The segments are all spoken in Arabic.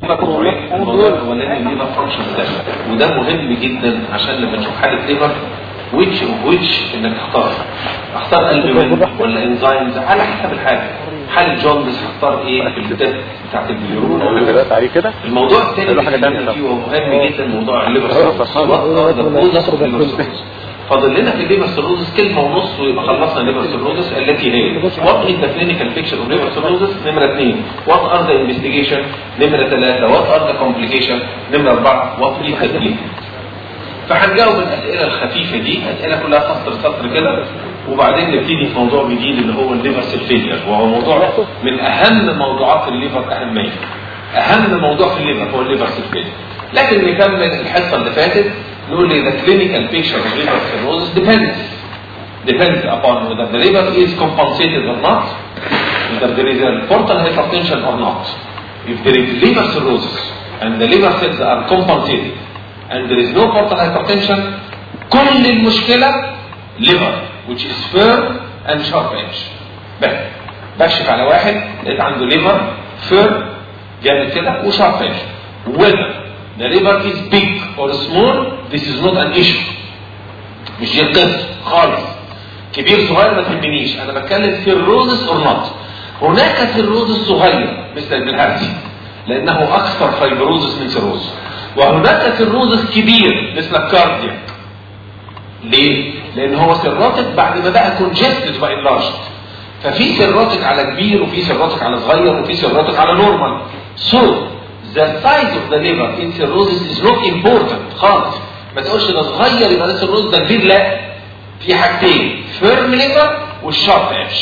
الموضوع الاولاني الليفر فانكشن ده، وده مهم جدا عشان لما تشوف حاله ليفر ويتش انك اختار قلب منه ولا انزيمز على حسب الحاله. حاله جوندس هختار ايه في الكتاب بتاعت البيورون او كده. الموضوع الثاني اللي فيه مهم جدا موضوع الليفر فاضل لنا في الليفر سيروزس كلمه ونص ويبقى خلصنا الليفر سيروزس التي هي وات از ذا كلينيكال بيكتشر اوف ليفر سيروزس نمره 2، وات ار ذا انفستيجيشن نمره 3، وات ار ذا كومبليكيشن نمره 4، وات از ذا تريتمنت. فهنجاوب الاسئله الخفيفه دي، اسئله كلها سطر كده، وبعدين نبتدي في موضوع جديد اللي هو الليفر سيل فيلير، وهو موضوع من اهم موضوعات الليفر اهميه. اهم موضوع في الليفر هو الليفر سيل فيلير. لكن نكمل الحصه اللي فاتت نقول لي the clinical picture of liver cirrhosis depends upon whether the liver is compensated or not, whether there is a portal hypertension or not. If there is liver cirrhosis and the liver cells are compensated and there is no portal hypertension, كل المشكلة liver which is firm and sharp edge. بكشف على واحد لقيت عنده liver firm جامد كده وsharp edge. whether the liver is big or small, this is not an issue. مش دي القصة خالص. كبير صغير ما تهمنيش، أنا بتكلم cirrhosis or not. هناك cirrhosis صغير مثل البلهارسي لأنه أكثر فايبروزس من cirrhosis، وهناك cirrhosis كبير مثل الكاردياك. ليه؟ لأن هو cirrhotic بعد ما بقى congested by enlarged. ففي cirrhotic على كبير وفي cirrhotic على صغير وفي cirrhotic على normal. So the size of the liver in cirrhosis is not important خالص. ما تقولش ده صغير يبقى ده cirrhosis ده كبير، لا. في حاجتين firm liver والsharp edge.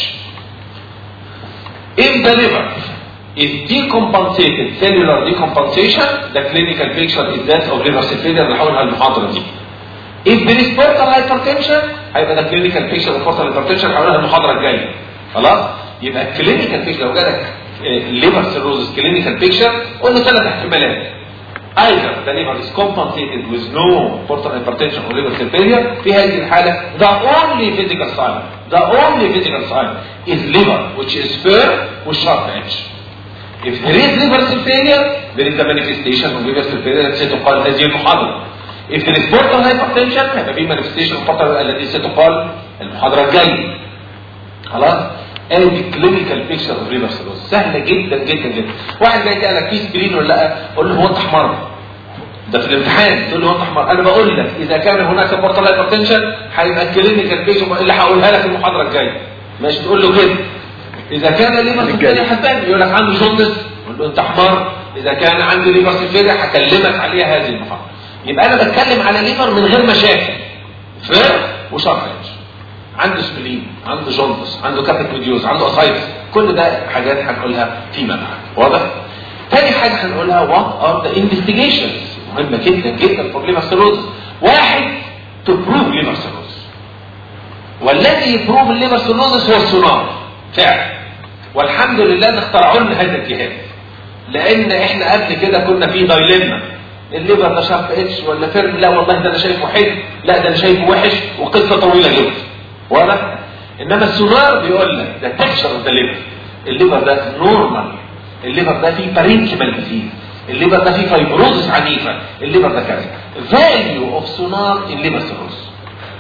If the liver is decompensated, cellular decompensation, the clinical picture is that of liver cell failure اللي هقولها المحاضرة دي. If there is portal hypertension هيبقى ده clinical picture of portal hypertension هقولها المحاضرة الجاية. خلاص؟ يبقى clinical picture لو جالك liver cirrhosis clinical picture قلنا 3 احتمالات. Either the liver is compensated with no portal hypertension or liver cell failure. في هذه الحالة the only physical sign is liver which is firm with sharp edge. If there is liver cell failure there is a manifestation of liver cell failure التي تقال هذه المحاضرة. If there is portal hypertension هيبقى في manifestation of portal التي ستقال المحاضرة الجاية. خلاص؟ ادي كلينيكال بيكتشر اوف ليفر سيروزس سهله جدا جدا جدا. واحد جاي يسالك في سبرين ولا لا؟ قول له هو انت حمار؟ ده في الامتحان تقول له هو انت حمار. انا بقول لك اذا كان هناك بورتال هايبرتنشن هيبقى كلينيكال بيكتشر اللي هقولها لك المحاضره الجايه. ماشي تقول له كده. اذا كان ليفر سيل هتبان يقول لك عنده جوندس قول له انت حمار. اذا كان عنده ليفر سيل هكلمك عليها هذه المحاضره. يبقى انا بتكلم على ليفر من غير مشاكل. فير وشرط عنده سبلين، عنده جوندس، عنده كابيتوديوز، عنده اسايتس، كل ده حاجات هنقولها فيما بعد. واضح؟ تاني حاجه هنقولها وات ار ذا انفستيجيشنز مهمه جدا جدا فور ليفر سيروزس. واحد تو بروف ليفر سيروزس، والذي يبروف الليفر سيروزس هو السونار فعلا. والحمد لله ان اخترعوا لنا هذا الجهاز، لان احنا قبل كده كنا في دايلما الليفر ده شارب اتش ولا فيرم، لا والله ده انا شايفه حلو، لا ده انا شايفه وحش، وقصه طويله جدا. واضح؟ انما السونار بيقول لك ده تكشر اوف ذا ليفر، الليفر ده نورمال، الليفر ده فيه بارينكيمال ديزيز، الليفر ده فيه فايبروزس عنيفه، الليفر ده كذا. فاليو اوف سونار ان ليفر سيروز،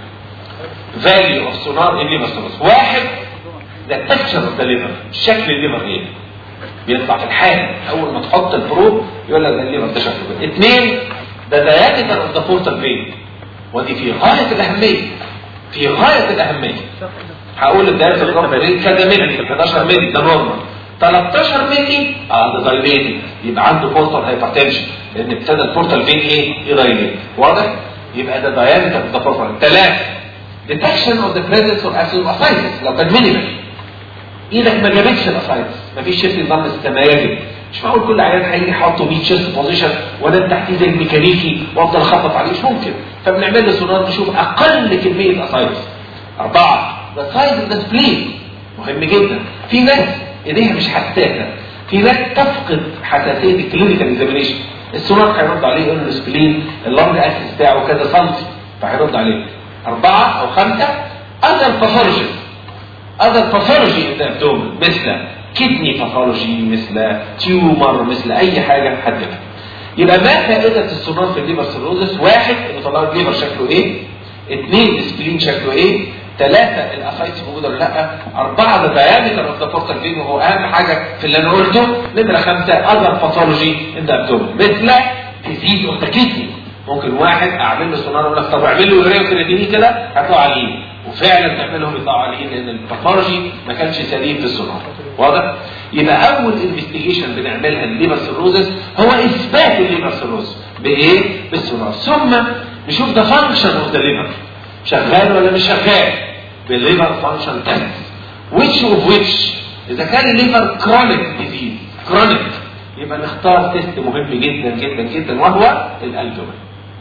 فاليو اوف سونار ان ليفر سيروز. واحد ده تكشر اوف ذا ليفر، شكل الليفر ايه؟ بيطلع في الحال اول ما تحط البروب يقول لك ده الليفر ده شكله كده. اثنين ده دايمتر اوف ذا بورتال فين، ودي في غايه الاهميه، في غاية الأهمية. هقول الدائرة الرقم كذا ملي، 11 ملي ده نورمال، 13 ملي ده دايليتد، يبقى عنده بورتال هايبرتنشن لأن ابتدى البورتال فين ايه؟ يدايليت. واضح؟ يبقى ده دايمتر ده بورتال. 3 ديتكشن اوف ذا بريزنس اوف اسايتس لو كان مينيمال، ايدك ما جابتش الاسايتس، مفيش شيفت نظام التمايز. مش معقول كل عيان هيجي يحطه 100 شيست بوزيشن وانا تحتيه زي الميكانيكي وافضل اخبط عليه، مش ممكن. فبنعمل له سونار نشوف اقل كميه اسايتس. 4 ذا سايز اوف ذا سبلين مهم جدا. في ناس ايديها مش حساسه، في ناس تفقد حساسيه الكلينيكال اكزامينيشن. السونار هيرد عليه يقول له السبلين اللونج اكسس بتاعه كذا سنتي، فهيرد عليه. 4 أو 5 other pathology in the abdomen مثل كدني باثولوجي، مثل تيومر، مثل اي حاجه هتجيبها. يبقى ما فائده السونار في الليفر سيروزس؟ واحد، انه طلع الليفر شكله ايه؟ اثنين، السبلين شكله ايه؟ ثلاثة، الاسايتس موجودة ولا لا؟ أربعة، ده diameter of the portal vein وهو أهم حاجة في اللي أنا قلته. نمرة خمسة other pathology in the abdomen مثل disease of the kidney. ممكن واحد أعمل له سونار أقول لك طب اعمل له يوريا وكرياتينين كده هيطلعوا عاليين، وفعلا تعملهم يطلعوا عاليين لأن الباثولوجي ما كانش سليم في السونار. واضح؟ يبقى أول انفستيجيشن بنعملها الليفر سيروزس هو إثبات الليفر سيروزس بإيه؟ بالسونار. ثم نشوف the function of the liver شغال ولا مش شغال بالليفر فانكشن تيست. which of which اذا كان الليفر كرونيك ديزيز كرونيك يبقى نختار تيست مهم جدا جدا جدا وهو الالبومين.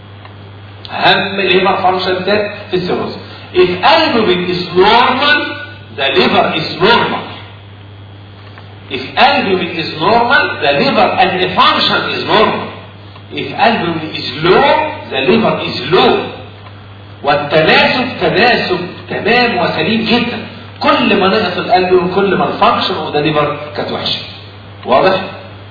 اهم ليفر فانكشن تيست في السيروز. if albumin is normal the liver is normal. if albumin is normal the liver and the function is normal. if albumin is low the liver is low. والتناسب تناسب تمام وسليم جدا. كل ما نقص القلب كل ما الفانكشن اوف ذا ليفر كانت وحشه. واضح؟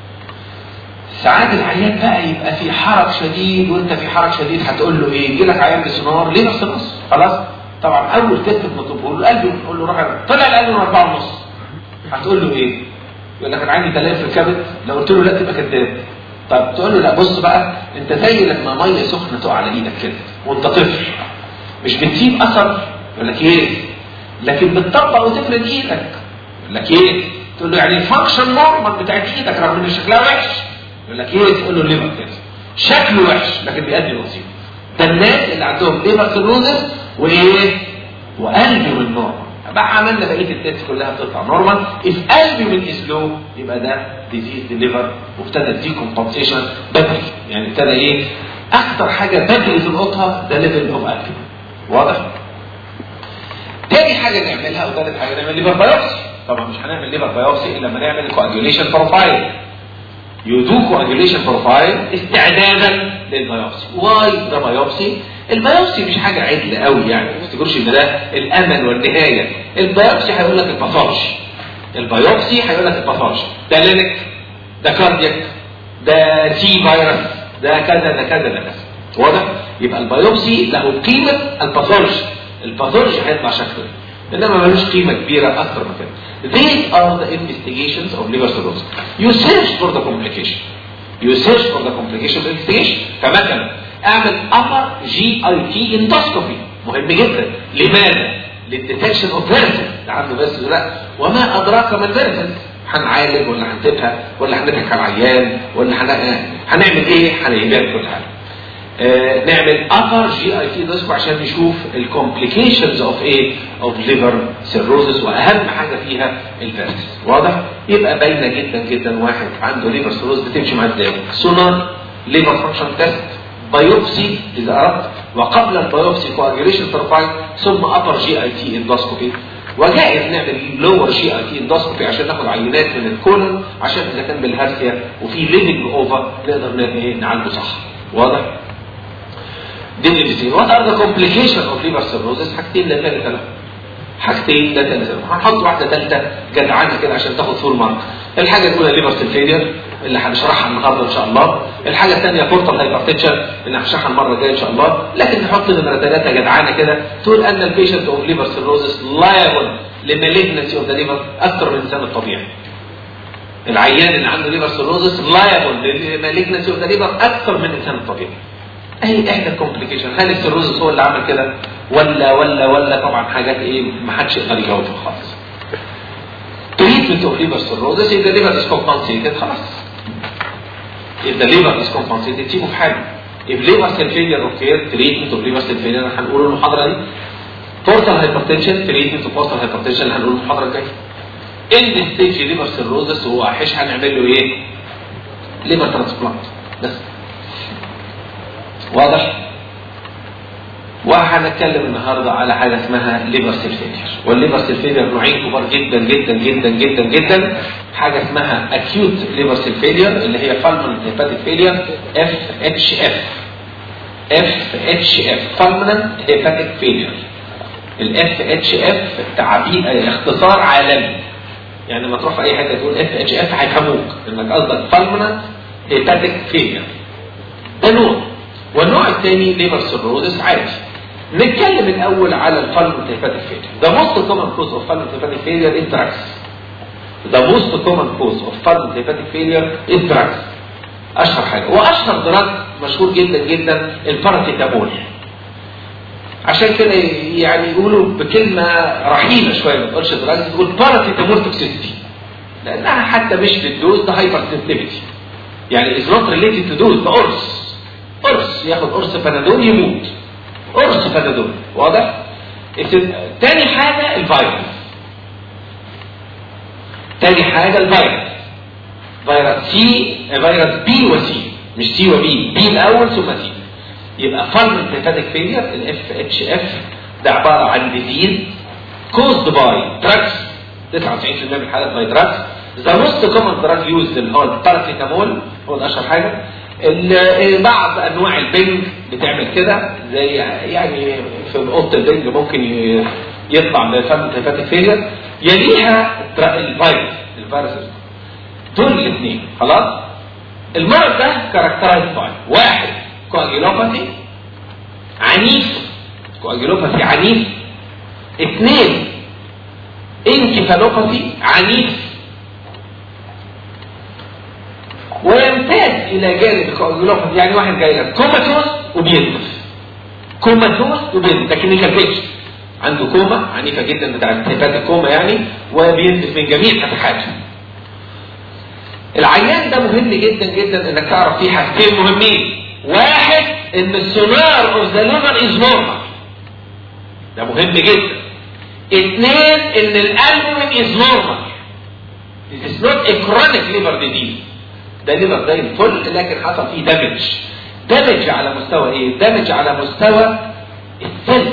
ساعات العيان بقى يبقى في حرج شديد، وانت في حرج شديد هتقول له ايه؟ يجي لك عيان بسونار ليه نص نص؟ خلاص؟ طبعا اول تيست بنطلبه له القلب، نقول له روح طلع القلب من 4.5. هتقول له ايه؟ يقول لك انا عندي تلف في الكبد. لو قلت له لا تبقى كذاب. طب تقول له لا بص بقى انت زي لما ميه سخنه تقع على ايدك كده وانت طفل مش بتسيب اثر. يقول لك ايه؟ لكن بتطبق وتفرد ايدك. يقول لك ايه؟ تقول له يعني الفانكشن نورمال بتاعت ايدك رغم ان شكلها وحش. يقول لك ايه؟ تقول له الليفر كده شكله وحش لكن بيأدي الوظيفه. ده الناس اللي عندهم ليفر سيروزس وايه؟ وقلبي من نورمال. بقى عملنا بقيه التست كلها بتطلع نورمال. if قلبي من اسلو يبقى ده ديزيز ليفر وابتدى ديكومبنسيشن بدري. يعني ابتدى ايه؟ اكتر حاجه بدري تلقطها ده ليفل اوف قلبي. واضح؟ تاني حاجه نعملها وثالث حاجه نعمل ليفر بايوبسي. طبعا مش هنعمل ليفر بايوبسي الا لما نعمل كواجوليشن بروفايل. يدو كواجوليشن بروفايل استعدادا للبايوبسي. واي ده بايوبسي؟ البايوبسي مش حاجه عدل قوي يعني، ما تفتكرش ان ده الامل والنهايه. البايوبسي هيقول لك الباثولوجي. البايوبسي هيقول لك الباثولوجي ده لينك، ده كاردياك، ده سي فيروس، ده كذا ده كذا ده كذا. واضح؟ يبقى البايوبسي له قيمه الباثولوجي. الباثولوجي هيطلع شكله انما ملوش قيمه كبيره اكتر من كده. These are the investigations of liver cirrhosis. You search for the complication. You search for the complication of investigation. كمثلا اعمل upper GIT endoscopy مهم جدا. لماذا؟ للديتكشن اوف فيرسز. ده عنده بس لا. وما ادراك ما الفيرسز؟ هنعالج ولا هنسيبها ولا هنضحك على العيان ولا هنعمل ايه؟ هنعمل كل حاجه. نعمل upper GIT endoscopy عشان نشوف الكومبليكيشنز اوف ايه؟ اوف ليفر سيروزس، واهم حاجه فيها الفيرسز. واضح؟ يبقى باينه جدا جدا واحد عنده ليفر سيروز بتمشي معاه ازاي؟ سونار، ليفر فانكشن تيست، بايوبسي اذا اردت، وقبل البايوبسي كواجوليشن بروفايل، ثم upper GIT endoscopy. وجائز نعمل لور GIT endoscopy عشان ناخد عينات من الكولون عشان اذا كان بالهرسيا وفي ليفنج اوفر نقدر نعالجه صح. واضح؟ دي اللي وات ار ذا كومبليكيشن اوف ليفر سيروزس؟ حاجتين لا ثالثه لها. حاجتين لا ثالثه لها. هنحط واحده ثالثه جدعانه كده عشان تاخد فول مارك. الحاجه الاولى ليفر سيلفيدير اللي هنشرحها النهارده ان شاء الله. الحاجه الثانيه بورتال هايبرتنشن اللي هنشرحها المره الجايه ان شاء الله. لكن نحط نمره ثلاثه جدعانه كده تقول ان البيشنت اوف ليفر سيروزس لايبل لمالجنسي اوف ذا ليفر اكثر من الانسان الطبيعي. العيان اللي عنده ليفر سيروزس لايبل لمالجنسي اوف ذا ليفر اكثر من الانسان الطبيعي. اي احدى الكومبليكيشن. هل السيروزس هو اللي عمل كده ولا طبعا حاجات ايه ما حدش يقدر يجاوبها خالص. تريتمنت اوف ليفر سيروزس اذا ليفر از كومبنسيتد خلاص. اذا ليفر از كومبنسيتد تسيبه في حاله. if liver cell failure occurred treatment of liver cell failure هنقول المحاضره دي. portal hypertension treatment of portal hypertension هنقول المحاضره الجايه. end stage liver cirrhosis هو هنعمل له ايه؟ liver transplant بس. واضح؟ وهنتكلم النهارده على حاجه اسمها ليفر سيل فيلير. والليفر سيل فيلير نوعين كبار جدا جدا جدا جدا جدا. حاجه اسمها اكيوت ليفر سيل فيلير اللي هي فالمنت هيباتيك فيلير FHF. فالمنت هيباتيك فيلير. FHF تعبير اختصار عالمي. يعني لما تروح في اي حته تقول FHF هيفهموك انك قصدك فالمنت هيباتيك فيلير. ده نوع. والنوع الثاني ليفر سيروزس عادي. نتكلم الاول على الفالمنت هيباتيك فيلير. The most common cause of fulminant hepatic failure is drugs. The most common cause of fulminant hepatic failure is drugs. اشهر حاجه واشهر دراج مشهور جدا جدا الباراسيتامول. عشان كده يعني يقولوا بكلمه رحيمه شويه، ما تقولش دراج، تقول باراسيتامول توكسيستي، لانها حتى مش بالدوز، ده هايبر سنسيتيفيتي. يعني از نوت ريليتد تو دوز، ده قرص ياخد قرص بنادول يموت. قرص بنادول، واضح؟ تاني حاجه الفيروس. فيروس سي، فيروس بي وسي، مش سي وبي، بي الاول ثم سي. يبقى فالمنت هيباتيك فيلير FHF ده عباره عن ديزيز كوزد باي دراجز، 99% من الحالات باي دراجز. ذا موست كومن دراج يوزد اللي هو الباراسيتامول، هو ده اشهر حاجه. بعض انواع البنج بتعمل كده، زي يعني في اوضه البنج ممكن يطلع بفالمنت هيباتيك فيلير. يليها الفيروس. دول الاثنين خلاص. المرض ده كاركترايز باي: واحد كواجيلوباثي عنيف، اثنين انكفالوباثي عنيف، ويمتاز الى جانب الكواجيلوباثي. يعني واحد جاي لك كوماتوس وبينزف، ده كلينيكال بيكتشر، عنده كوما عنيفه جدا بتاعت هيباتيك كوما يعني، وبينزف من جميع فتحاته. العيان ده مهم جدا جدا انك تعرف فيه حاجتين مهمين: واحد ان السونار اوف ذا ليفر از نورمال، ده مهم جدا. اثنين ان الالبومين از نورمال. This is not a chronic liver disease. ده ليفر زي الفل لكن حصل فيه دامج على مستوى ايه؟ دامج على مستوى السيل،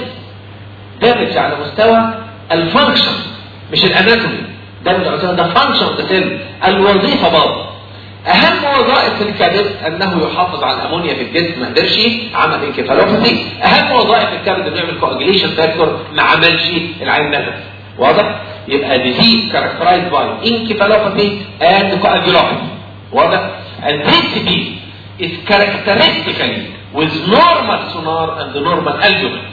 دامج على مستوى الفانكشن مش الاناتومي. دامج على مستوى ده فانكشن اوف ذا سيل، الوظيفه برضه. اهم وظائف الكبد انه يحافظ على الامونيا في الجسم، ما قدرش عمل انكفالوباثي. اهم وظائف الكبد انه يعمل كواجيليشن فاكتور، ما عملش العين نزف. واضح؟ يبقى ديزيز كاركترايز باي انكفالوباثي اند كواجيلوباثي. واضح؟ and this disease is characteristically with normal sonar and normal albumin.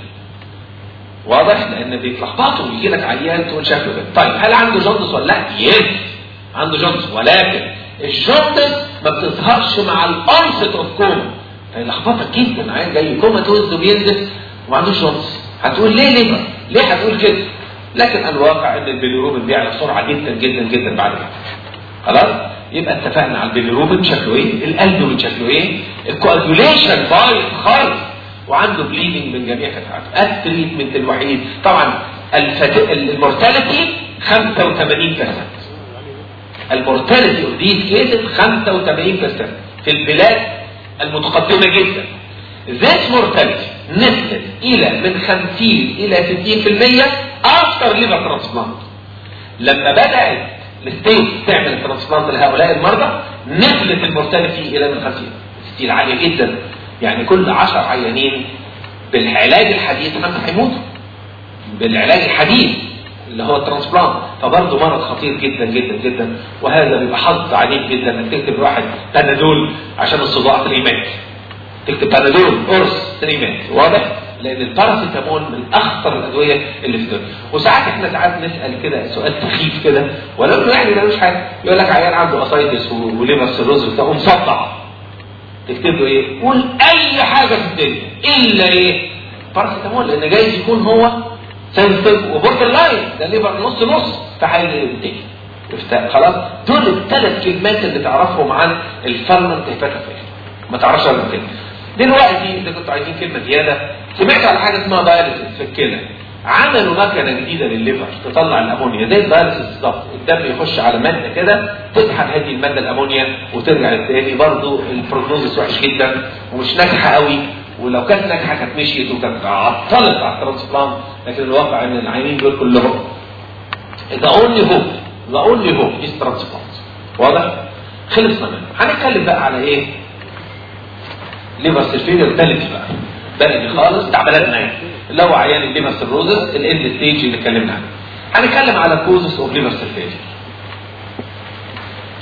واضح؟ لان بيتلخبطوا ويجي لك عيان تقول شكله كده. طيب هل عنده جوندس ولا لا؟ يس عنده جوندس، ولكن الجوندس ما بتظهرش مع الانست اوف كوما، فيلخبطك جدا. عيان جاي كوماتوز وبينزف وما عندوش جوندس، هتقول ليه؟ ليه هتقول كده؟ لكن الواقع ان البيليروبين بيعلى بسرعه جدا جدا جدا بعد كده. خلاص؟ يبقى اتفقنا على البيليروبين شكله ايه، الالبومين شكله ايه، الكواجوليشن بايظ خالص، وعنده بليدنج من جميع فتحاته. التريتمنت الوحيد طبعا المورتاليتي 85%. المورتاليتي اوف ذيس كيسز 85% في البلاد المتقدمه جدا. ذات مورتاليتي نزلت الى من 50 الى 60% افتر ليفر ترانسبلانت. لما بدات الستيت تعمل ترانسبلانت لهؤلاء المرضى نزلت المورتاليتي الى من 50. ستيل عاليه جدا، يعني كل 10 عيانين بالعلاج الحديث 5 هيموتوا بالعلاج الحديث اللي هو الترانسبلانت. فبرضه مرض خطير جدا جدا جدا، وهذا بيبقى حظ عليك جدا انك تكتب لواحد بنادول عشان الصداع تريمات، تكتب بنادول قرص تريمات. واضح؟ لان الباراسيتامول من اخطر الادويه اللي في الدنيا. وساعات احنا نسال كده سؤال سخيف كده، ولو انه يعني ملوش حاجه، يقول لك عيان عنده اسايتس وليفر سيروز وبتاع مصدع، تكتب له ايه؟ قول اي حاجه في الدنيا الا ايه؟ باراسيتامول، لان جايز يكون هو سنسيتيف وبوردر لاين، ده ليفر نص فهينتهي. خلاص؟ دول الثلاث كلمات اللي تعرفهم عن الفالمنت هيباتيك فيلير، ما تعرفش غير كده. دلوقتي اذا كنتوا عايزين كلمه زياده، سمعت على حاجه اسمها دايليسيس في الكلى. عملوا مكنه جديده للليفر تطلع الامونيا زي الدايليسيس بالظبط. الدم يخش على ماده كده تسحب هذه الماده الامونيا وترجع للتاني. برضه البروجنوزس وحش جدا ومش ناجحه قوي، ولو كانت ناجحه كانت مشيت وكانت عطلت على الترانسبلانت. لكن الواقع ان العينين دول كلهم the only hope is transplant. واضح؟ خلصنا منه. هنتكلم بقى على ايه؟ ليفر سيرفيلير بلدي بقى، بلدي خالص بتاع بلدنا يعني، اللي هو عيان الليفر سيروزس الاند ستيج اللي اتكلمنا عنه. هنتكلم على كوزس اوف ليفر سيرفيلير.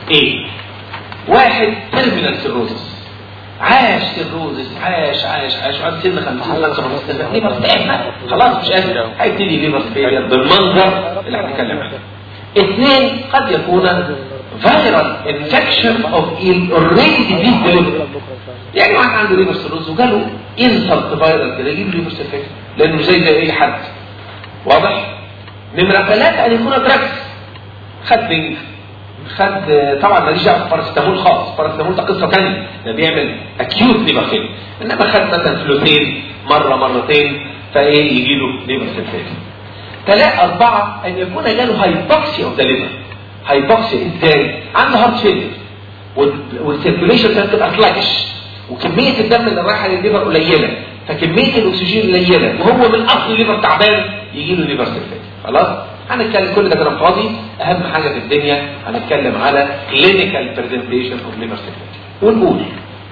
ايه؟ واحد تيرمينال سيروزس، عاش سيروزس، عاش وعند سن 50 سنه ليفر تعب خلاص مش قادر، هيبتدي ليفر فيلير بالمنظر اللي هنتكلم عنه. اثنين، قد يكون فايرال انفكشن اوف اوريدي ديزيز ديليفري، يعني واحد عنده ليفر سيروز وجاله انسلت فايرال كده يجيب ليفر سيروز لانه زي اي حد. واضح؟ نمرة 3 ان يكون دراكس، خد بنج، خد طبعا ماليش دعوه بالباراسيتامول خالص، الباراسيتامول ده قصه ثانيه، ده بيعمل اكيوت ليفر فيلير، انما خد مثلا فلوتين مره مرتين فايه يجي له ليفر سيروز. 4 ان يكون جاله هايبوكسيا اوف ذا ليفر. هايبوكسيا ازاي؟ عنده هارت فيلير والسيركيوليشن بتبقى سلاكش، وكميه الدم اللي رايحه للليفر قليله، فكميه الاكسجين قليله، وهو من اصل الليفر تعبان يجي له ليفر سيروز. خلاص؟ هنتكلم كل ده كلام فاضي، اهم حاجه في الدنيا هنتكلم على clinical presentation of liver cirrhosis. ونقول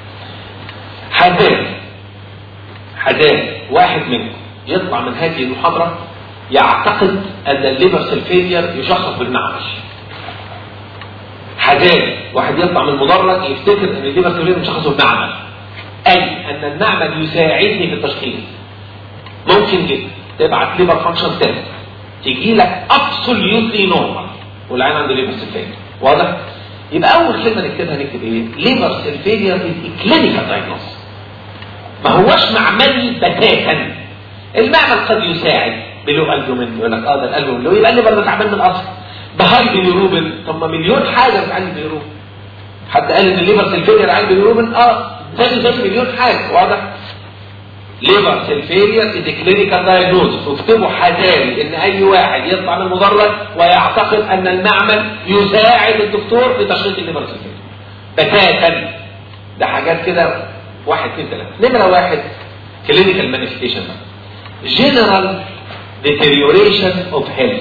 حذار واحد منكم يطلع من هذه المحاضره يعتقد ان الليفر سيل فيلير يشخص بالمعمل. حذار واحد يطلع من المدرج يفتكر ان الليفر سيل فيلير يشخصه بالمعمل، اي ان المعمل يساعدني في التشخيص. ممكن جدا تبعت ليفر فانكشن تيست تيجي لك ابسوليوتلي نورمال والعين عنده ليفر سيل فيلير. واضح؟ يبقى اول كلمه نكتبها نكتب ايه؟ ليفر سيل فيلير از كلينيكال دايجنوز، ما هوش معملي بتاتا. المعمل قد يساعد بلو البومين، يقول لك ده الالبومين لو يبقى الليفر ده تعبان من الاصل، بهاي بيليروبين، طب ما مليون حاجه بتعالج بيليروبين. حد قال ان الليفر سيل فيلير عالج بيليروبين؟ زي مليون حاجه. واضح؟ ليفر سيل فيلير از كلينيكال دايجنوز، واكتبوا حذاري ان اي واحد يطلع من المدرج ويعتقد ان المعمل يساعد الدكتور في تشخيص الليفر سيل فيلير بتاتا. ده حاجات كده 1 2 3. نمره 1 كلينيكال مانيفستيشن، جنرال deterioration of health.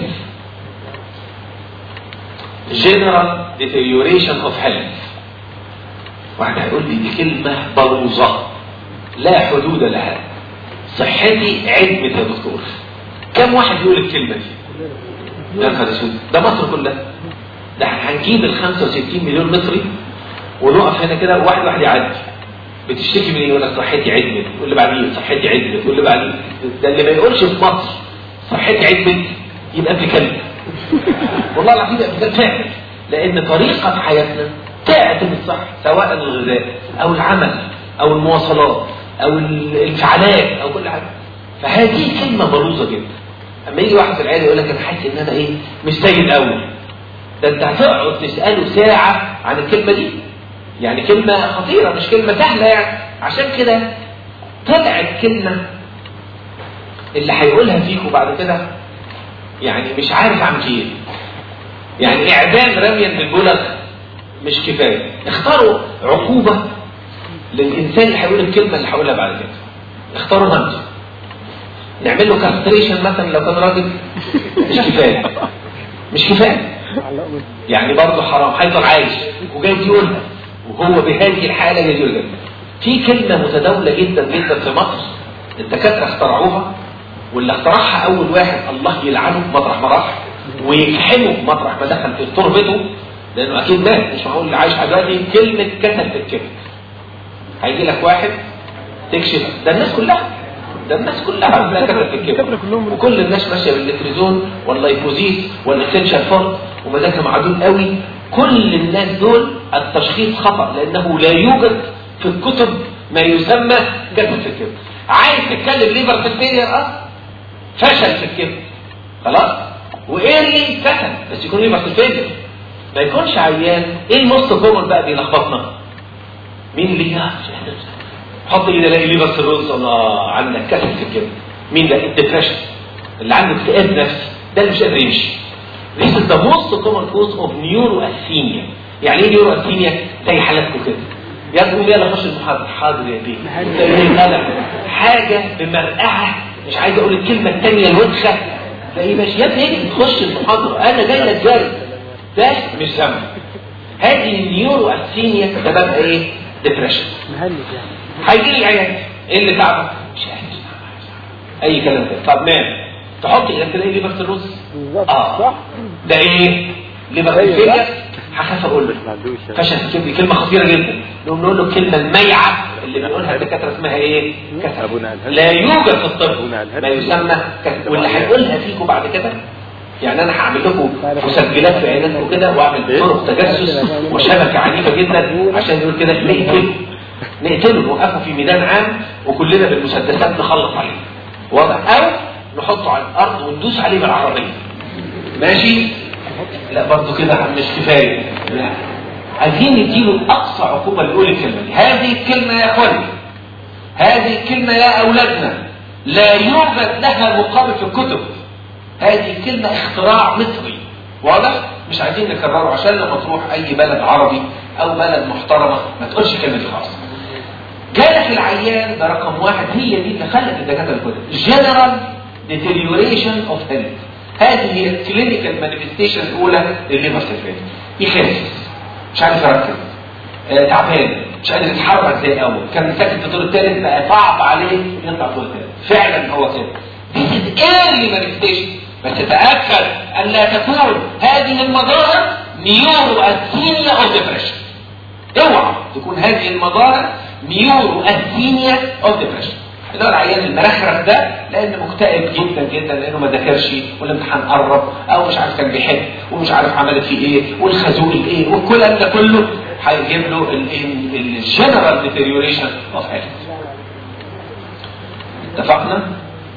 general deterioration of health. واحد هيقول لي دي كلمة بلوزة لا حدود لها، صحتي عدمت يا دكتور. كم واحد يقول الكلمة دي؟ يا نهار اسود، ده مصر كلها. ده هنجيب ال 65 مليون مصري ونقف هنا كده واحد يعدي. بتشتكي من ايه؟ يقول لك صحتي عدمت، واللي بعديه صحتي عدمت، واللي بعديه. ده اللي ما يقولش في مصر صحتي عدمت يبقى بكلمة. والله العظيم يبقى بكلمة فعلا، لان طريقة حياتنا تعتمد الصحة، سواء الغذاء او العمل او المواصلات او الانفعالات او كل حاجة. فهذه كلمة بلوزة جدا. اما يجي واحد في العيادة يقول لك انا حاسس ان انا مش سيد قوي، ده انت هتقعد تسأله ساعة عن الكلمة دي. يعني كلمة خطيرة مش كلمة سهلة يعني. عشان كده طلعت كلمة اللي هيقولها فيكم بعد كده يعني مش عارف عن ايه. يعني اعدام رميا بالبلغ مش كفاية، اختاروا عقوبة للإنسان اللي هيقول الكلمة اللي هقولها بعد كده. اختاروا همزة، نعمل له كاستريشن مثلا لو كان راجل، مش كفاية يعني برضه حرام، هيفضل عايش وجاي يقولها وهو بهذه الحالة جاي يقولها. في كلمة متداولة جدا جدا في مصر الدكاترة اخترعوها، واللي اخترعها أول واحد الله يلعنه مطرح ما راح ويفحمه مطرح ما دخل في تربته، لأنه أكيد مات، مش معقول اللي عايش دلوقتي كلمة كسل في الكبد. هيجي لك واحد تكشف، ده الناس كلها عندها كسل في الكبد، وكل الناس ماشية بالليتريزون واللايبوزيس والإسنشال فورت ومزاجها معدول قوي. كل الناس دول التشخيص خطأ، لأنه لا يوجد في الكتب ما يسمى كسل في الكبد. عايز تتكلم ليفر في الفيلير فشل في الكبد خلاص، وايرلي فشل، بس يكون ليفر في الفيلير، ما يكونش عيان. ايه النص كومن بقى بيلخبطنا؟ مين اللي حط ايدي الاقي ليفر سيروز، الله عندك كسل في الكبد. مين ده؟ الدبريشن، اللي عنده اكتئاب نفسي، ده اللي مش قادر يمشي. This is the most common cause of neuroasthenia. يعني ايه neuroasthenia؟ زي حالاتكم كده، يلا خش المحاضرة، حاضر يا بيه، حاجة بمرقعة، مش عايز اقول الكلمة الثانية الوسخة، تلاقيه ماشي يا ابني تخش المحاضرة، انا جاي لك جري، ده مش ذنب. هذه النيورواسثينيا ده بقى ايه؟ ديبريشن. هيجي لي عيان ايه اللي تعبك؟ مش عارف اي كلام كده. طب نام تحط ايدك تلاقي ليفر سيروز. صح، ده ايه؟ ليفر فيلير. هخاف اقول له فشل في الكبد، كلمه خطيره جدا. نقول له الكلمه الميعه اللي بنقولها الدكاتره اسمها ايه؟ كسل. لا يوجد في الطب ما يسمى كسل، واللي هيقولها فيكم بعد كده يعني انا هعمل لكم مسجلات في عيناتكم كده واعمل طرق تجسس وشبكه عنيفه جدا عشان يقول كده نقتله نوقفه في ميدان عام وكلنا بالمسدسات نخلص عليه، واضح؟ او نحطه على الارض وندوس عليه بالعربيه، ماشي؟ لا برضه كده مش كفايه، لا عايزين نديله اقصى عقوبه اللي يقول الكلمه دي. هذه الكلمه يا اخواني، هذه الكلمه يا اولادنا لا يوجد لها مقابل في الكتب. هذه الكلمه اختراع مصري، واضح؟ مش عايزين نكرره عشان لما تروح اي بلد عربي او بلد محترمه ما تقولش الكلمه دي خالص. جالك العيان ده رقم واحد، هي دي اللي خلت الدكاتره الكتب General Deterioration of Health. هذه هي الكلينيكال مانيفستيشن الاولى للليفر سيل، يخف، مش عارف يركز، تعبان، مش قادر يتحرك زي الاول، كان ساكن في الدور الثالث بقى صعب عليه يطلع الدور الثالث. فعلا هو كده. This is early manifestation. بس تتاكد ان لا تكون هذه المظاهر نيورو اثينيا او ديبريشن. اوعى تكون هذه المظاهر نيورو اثينيا او ديبريشن. اللي هو العيان المرخرخ ده لانه مكتئب جدا جدا لانه ما ذاكرش والامتحان قرب او مش عارف كان بيحب ومش عارف عملت فيه ايه والخازوق ايه والكلام ده كله هيجيب له الجنرال ديتيريوريشن اوف هيلث. اتفقنا؟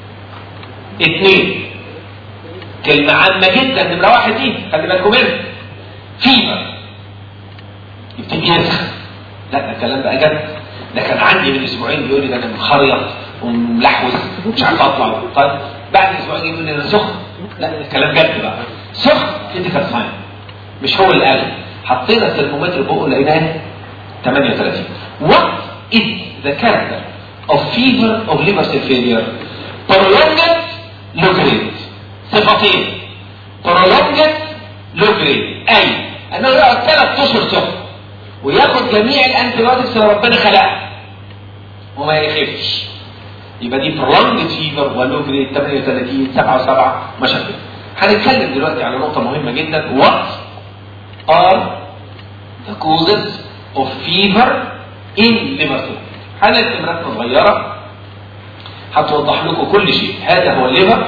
2 كلمة عامة جدا نمرة 1 دي خلي بالكم منها، فيبر، يبتدي يسخن. لا ده الكلام بقى جد، ده كان عندي من اسبوعين بيقول لي ده انا مخريط وملحوس مش عارف اطلع. طيب بعد اسبوعين يقول لي انا سخن. لا الكلام جد بقى، سخن كريتيكال ساين، مش هو اللي قال. حطينا الترمومتر فوق لقيناه 38. What is the character of fever of liver cell failure? prolonged low grade. صفتين prolonged low grade، اي انه يقعد 3 اشهر سخن وياخد جميع الانتيبيوتكس اللي ربنا خلقها وما يخفش، يبقى دي prolonged fever ولو جريد 38 7 و7 مشاكل. هنتكلم دلوقتي على نقطة مهمة جدا. What are the causes of fever in liver cell؟ هنرسم رسمة صغيرة هتوضح لكم كل شيء. هذا هو الليفر،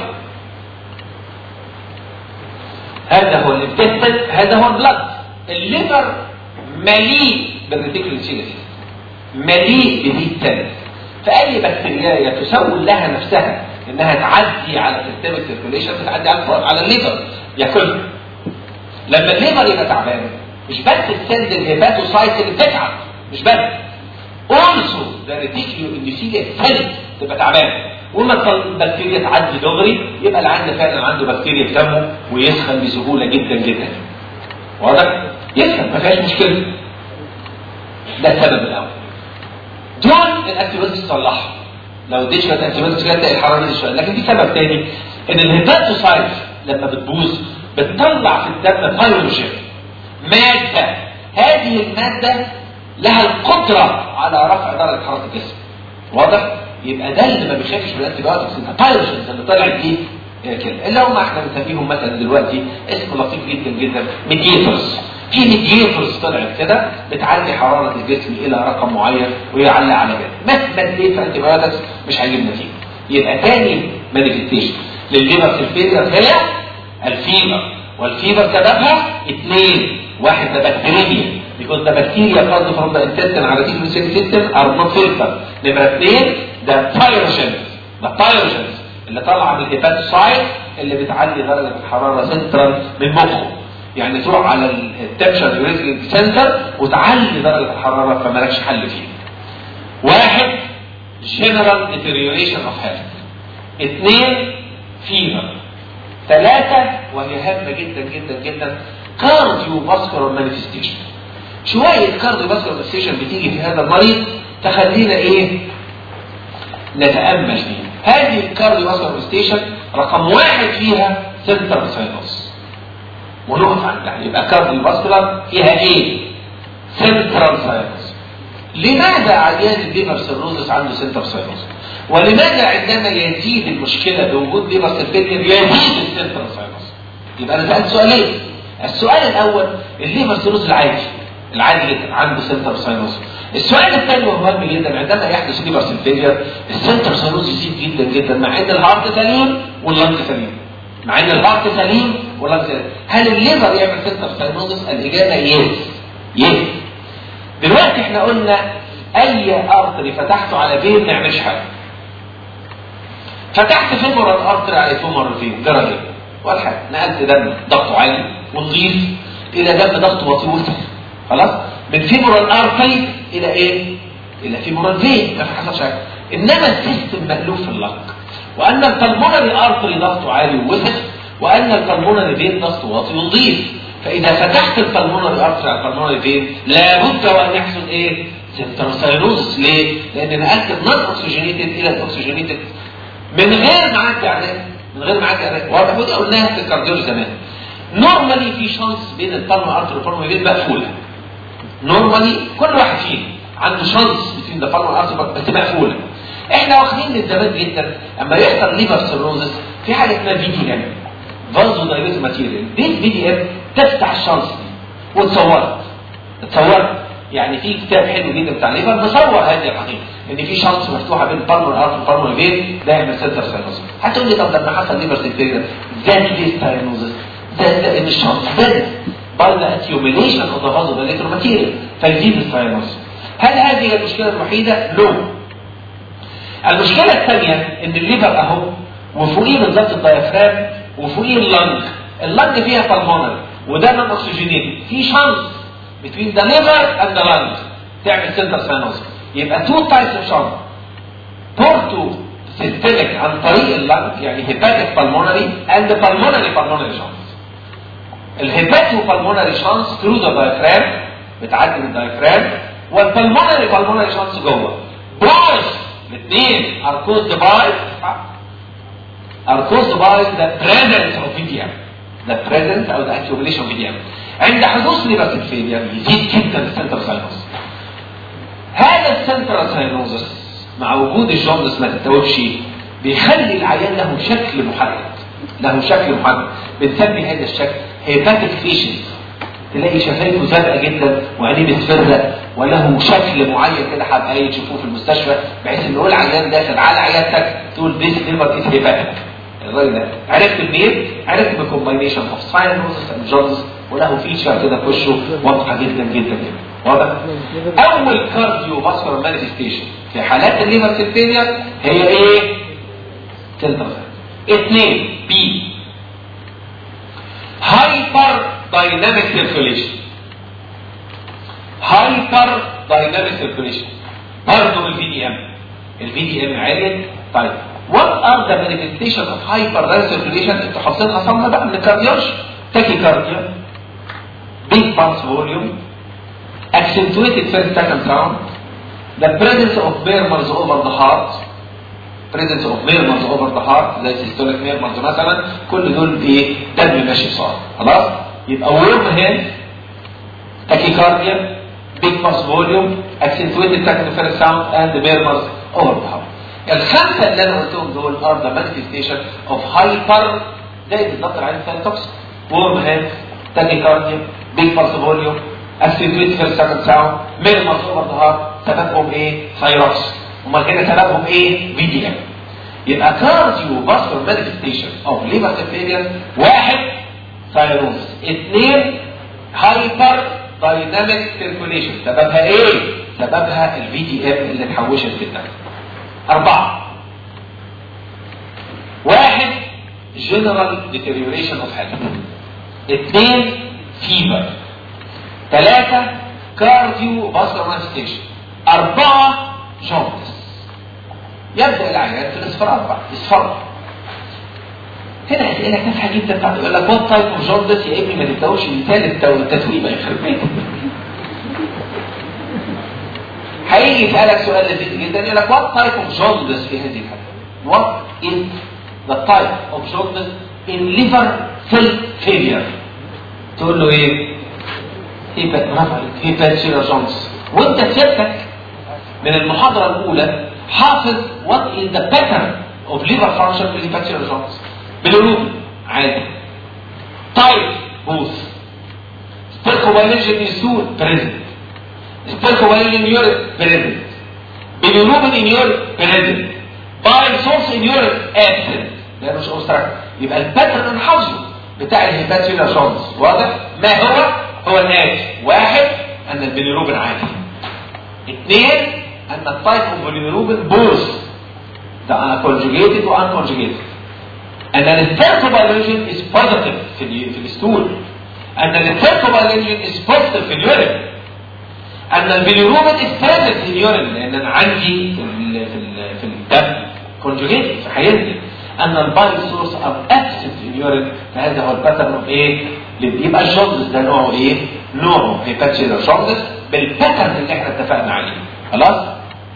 هذا هو الانتستين، هذا هو البلد. الليفر مليء بالريتيكولار سيل، مليء بذي الثالث، فأي بكتيريا تسول لها نفسها انها تعدي على سيستم السيركوليشن تعدي على الليفر ياكلها. لما الليفر يبقى تعبان مش بس السيلز الهيباتوسايت اللي بتتعب، مش بس also the reticuloendothelial cells تبقى تعبانه، وما البكتيريا تعدي دغري يبقى العيان فعلا عنده بكتيريا في دمه ويسخن بسهوله جدا جدا. واضح؟ يسخن ما فيهاش مشكله. ده السبب الاول. دول الانتيبيوتكس تصلحها، لو اديتش الانتيبيوتكس كده تلاقي الحراره دي شويه. لكن في سبب ثاني، ان الهيباتوسايت لما بتبوظ بتطلع في الدم بايروجين، ماده. هذه الماده لها القدره على رفع درجه حراره الجسم. واضح؟ يبقى ده اللي ما بيخافش بالانتيبيوتكس، البايروجين اللي طلعت دي كده، اللي هم احنا بنسميهم مثلا دلوقتي اسم لطيف جدا جدا ميديتورز. في ميديتورز طلعت كده بتعلي حراره الجسم الى رقم معين ويعلي على كده، مهما اديت انتيبيوتكس مش هيجيب نتيجه. يبقى تاني مانيفستيشن للليفر سيل فيلير هي الفيبر، والفيبر سببها 2. 1 ده بكتيريا because the bacteria caused from the intestine على reticular cell system are not filtered. نمرة 2 ده pyrogens اللي طالعه من الهيباتوسايت اللي بتعلي درجه الحراره سنترال من مخه، يعني تروح على التبشر يوريزلينج سنتر وتعلي درجه الحراره فمالكش حل فيه. 1 general deterioration of health. 2 fever. 3 وهي هامه جدا جدا جدا cardiovascular manifestation. شويه cardiovascular manifestation بتيجي في هذا المريض تخلينا ايه نتامل فيه. هذه الكارديوفاسكولار مانيفستيشن رقم 1 فيها سنترال ساينوس، ونقف عندها. يبقى كارديوفاسكولار فيها ايه؟ سنترال ساينوس. لماذا عيان الليفر سيروزس عنده سنترال ساينوس؟ ولماذا عندما يزيد المشكله بوجود ليفر سيل فيلير يزيد السنترال ساينوس؟ يبقى انا سالت سؤالين، السؤال الاول الليفر سيروز العادي جدا عنده سنتر ساينوز. السؤال الثاني ومهم جدا، عندما يحدث ليفر سيل فيلير السنتر ساينوز يزيد جدا جدا مع ان الهارت سليم واللنج سليم. مع ان الهارت سليم واللنج سليم. هل الليفر يعمل سنتر ساينوز؟ الاجابه يس. دلوقتي احنا قلنا اي ارتري فتحته على فين ما يعملش حاجه. فتحت فيمورال ارتري على فيمورال فين درجه ولا حاجه، نقلت دم ضغطه عالي ونضيف الى دم ضغطه واطي وسط، خلاص؟ من فيمورال ارتري الى ايه؟ الى فيمورال فين، ما حصلش حاجه. انما السيستم مألوف في اللنج، وان البلمونري ارتري ضغطه عالي ووسط، وان البلمونري فين ضغطه واطي ونضيف. فاذا فتحت البلمونري ارتري على البلمونري فين لابد وان يحصل ايه؟ سنتر ساينوزس. ليه؟ لان نقلت النون اوكسجينيتد الى الاكسجينيتد من غير ما اعدي عليه. واضح ودي قلناها في الكارديولوجي زمان. نورمالي في شانس بين البلمونري ارتري والبلمونري فين مقفوله. نورمالي كل واحد فينا عنده شانس بين البلمونري ارتري بس مقفوله. احنا واخدين من زمان جدا اما يحصل ليفر سيروزس في حاجه اسمها في دي ام، فازو دايليت ماتيريال. في دي ام تفتح الشانس دي واتصورت. يعني في كتاب حلو جدا بتاع ليفر مصور هذه الحقيقه ان في شانس مفتوحه بين البلمونري ارتري والبلمونري فين ده يعمل سنتر ساينوزس. هتقول لي طب لما حصل ليفر سيل زاد ليه ساينوزس؟ زاد ان الشانس زاد by the accumulation of the vasodilator material فيزيد الساينوزس. هل هذه المشكله الوحيده؟ نو. المشكله الثانيه ان الليفر اهو وفوقيه بالظبط الدايفرام وفوقيه اللنج فيها بالمونري وده نون اوكسجينيتد. في شانس between the liver and the lung تعمل سنتر ساينوزس. يبقى two types of شانس، بورتو سيستميك عن طريق اللنج يعني هيباتيك بالمونري and the pulmonary شانس. الهيباتيو بالمونري شانس through the diaphragm بتعدي من الدايفرام، والبلمونري شانس جوه. بوث الاثنين are caused by the presence of VDM. the presence او the accumulation of VDM. عند حدوث ليفر سيل فيلير يزيد جدا السنتر ساينوزس. هذا السنتر ساينوزس مع وجود الجوندس ما تتوبش بيخلي العيان له شكل محدد. بنسمي هذا الشكل هيباتيك فيشنز. تلاقي شفايفه زرقاء جدا وعينيه متفرده وله شكل معين كده حابين تشوفوه في المستشفى بحيث ان نقول عيان داخل على عيادتك تقول ذيس ليفر از هيباتيك. الراجل ده عرفت منين؟ عرفت بكومباينيشن اوف ساينوزس اند جوندس وله فيتشر كده في وشه واضحه جدا جدا جدا. واضح؟ اول كارديو فاسكولار مانيفستيشن في حالات الليفر سيل فيلير هي ايه؟ سنتر. 2 بي هايبر دايناميك سيركوليشن. برضه الفي دي ام عالي. طيب what are the manifestations of hyper circulation؟ انتوا حافظينها صم بقى من الكارديولوجي. تاكيكارديا، big pulse volume, accentuated first second sound, the presence of murmurs over the heart زي systolic murmurs مثلا. كل دول ايه؟ دم ماشي بسرعه. خلاص؟ يبقى warm hand, tachycardia, big pulse volume, accentuated second first sound and murmurs over the heart. الخمسه اللي انا قلتهم دول are the manifestation of hyper زي بالظبط العين بتاع التوكسيك. warm hand, tachycardia, big pulse volume, accentuated first second sound, murmurs over the heart. سببهم ايه؟ ثايروكس. امال كده سببهم ايه؟ في دي ام. يبقى كارديو فاسكولار مانيفستيشن اوف ليفر سيل فيلير 1 ثايروكس، 2 هايبر دايناميك سيركوليشن. سببها ايه؟ سببها الفي دي ام اللي اتحوشت في الدم. 4 1 جنرال ديتيريوريشن اوف هيلث، 2 فيبر، 3 كارديو فاسكولار مانيفستيشن، 4 جوندس. يبدا العيان في الاصفار 4 اصفار. هنا اسئله تافهه جدا بتاعت يقول لك وات تايب اوف جوندس يا ابني ما تبداوش مثال التتويبه يخرب بيتك. هيجي يسالك سؤال لذيذ جدا يقول لك وات تايب اوف جوندس في هذه الحاله؟ وات از ذا تايب اوف جوندس ان ليفر سيل فيلير؟ تقول له ايه؟ هيباتيرا جوندس. وانت سيادتك من المحاضره الاولى حافظ وات از ذا باترن اوف ليفر فانكشن في الهيباتيرا جوندس. بالقلوب عادي. تايب بوث stercobilinogen in stool present, stercobilinogen in urine present, bilirubin in urine present, bile source in urine absent. ده مش obstruct. يبقى الباترن انا حافظه بتاع الهيباتيولار جوندس واضح. ما هو الاتي: واحد، ان البيليروبين عالي. اثنين، ان التايب اوف bilirubin بوث ده conjugated و unconjugated. ان الستيركوبيلينوجين is positive في الستول. ان الستيركوبيلينوجين is positive في اليورين. ان البيليروبين is present في اليورين لان انا عندي في الدم conjugated فهينزل. ان البايل سورس ار absent في اليورين. فهذا هو الباترن اوف ايه؟ يبقى الجوندس ده نوعه ايه؟ نوعه هيباتيولار جوندس بالباترن اللي احنا اتفقنا عليه. خلاص؟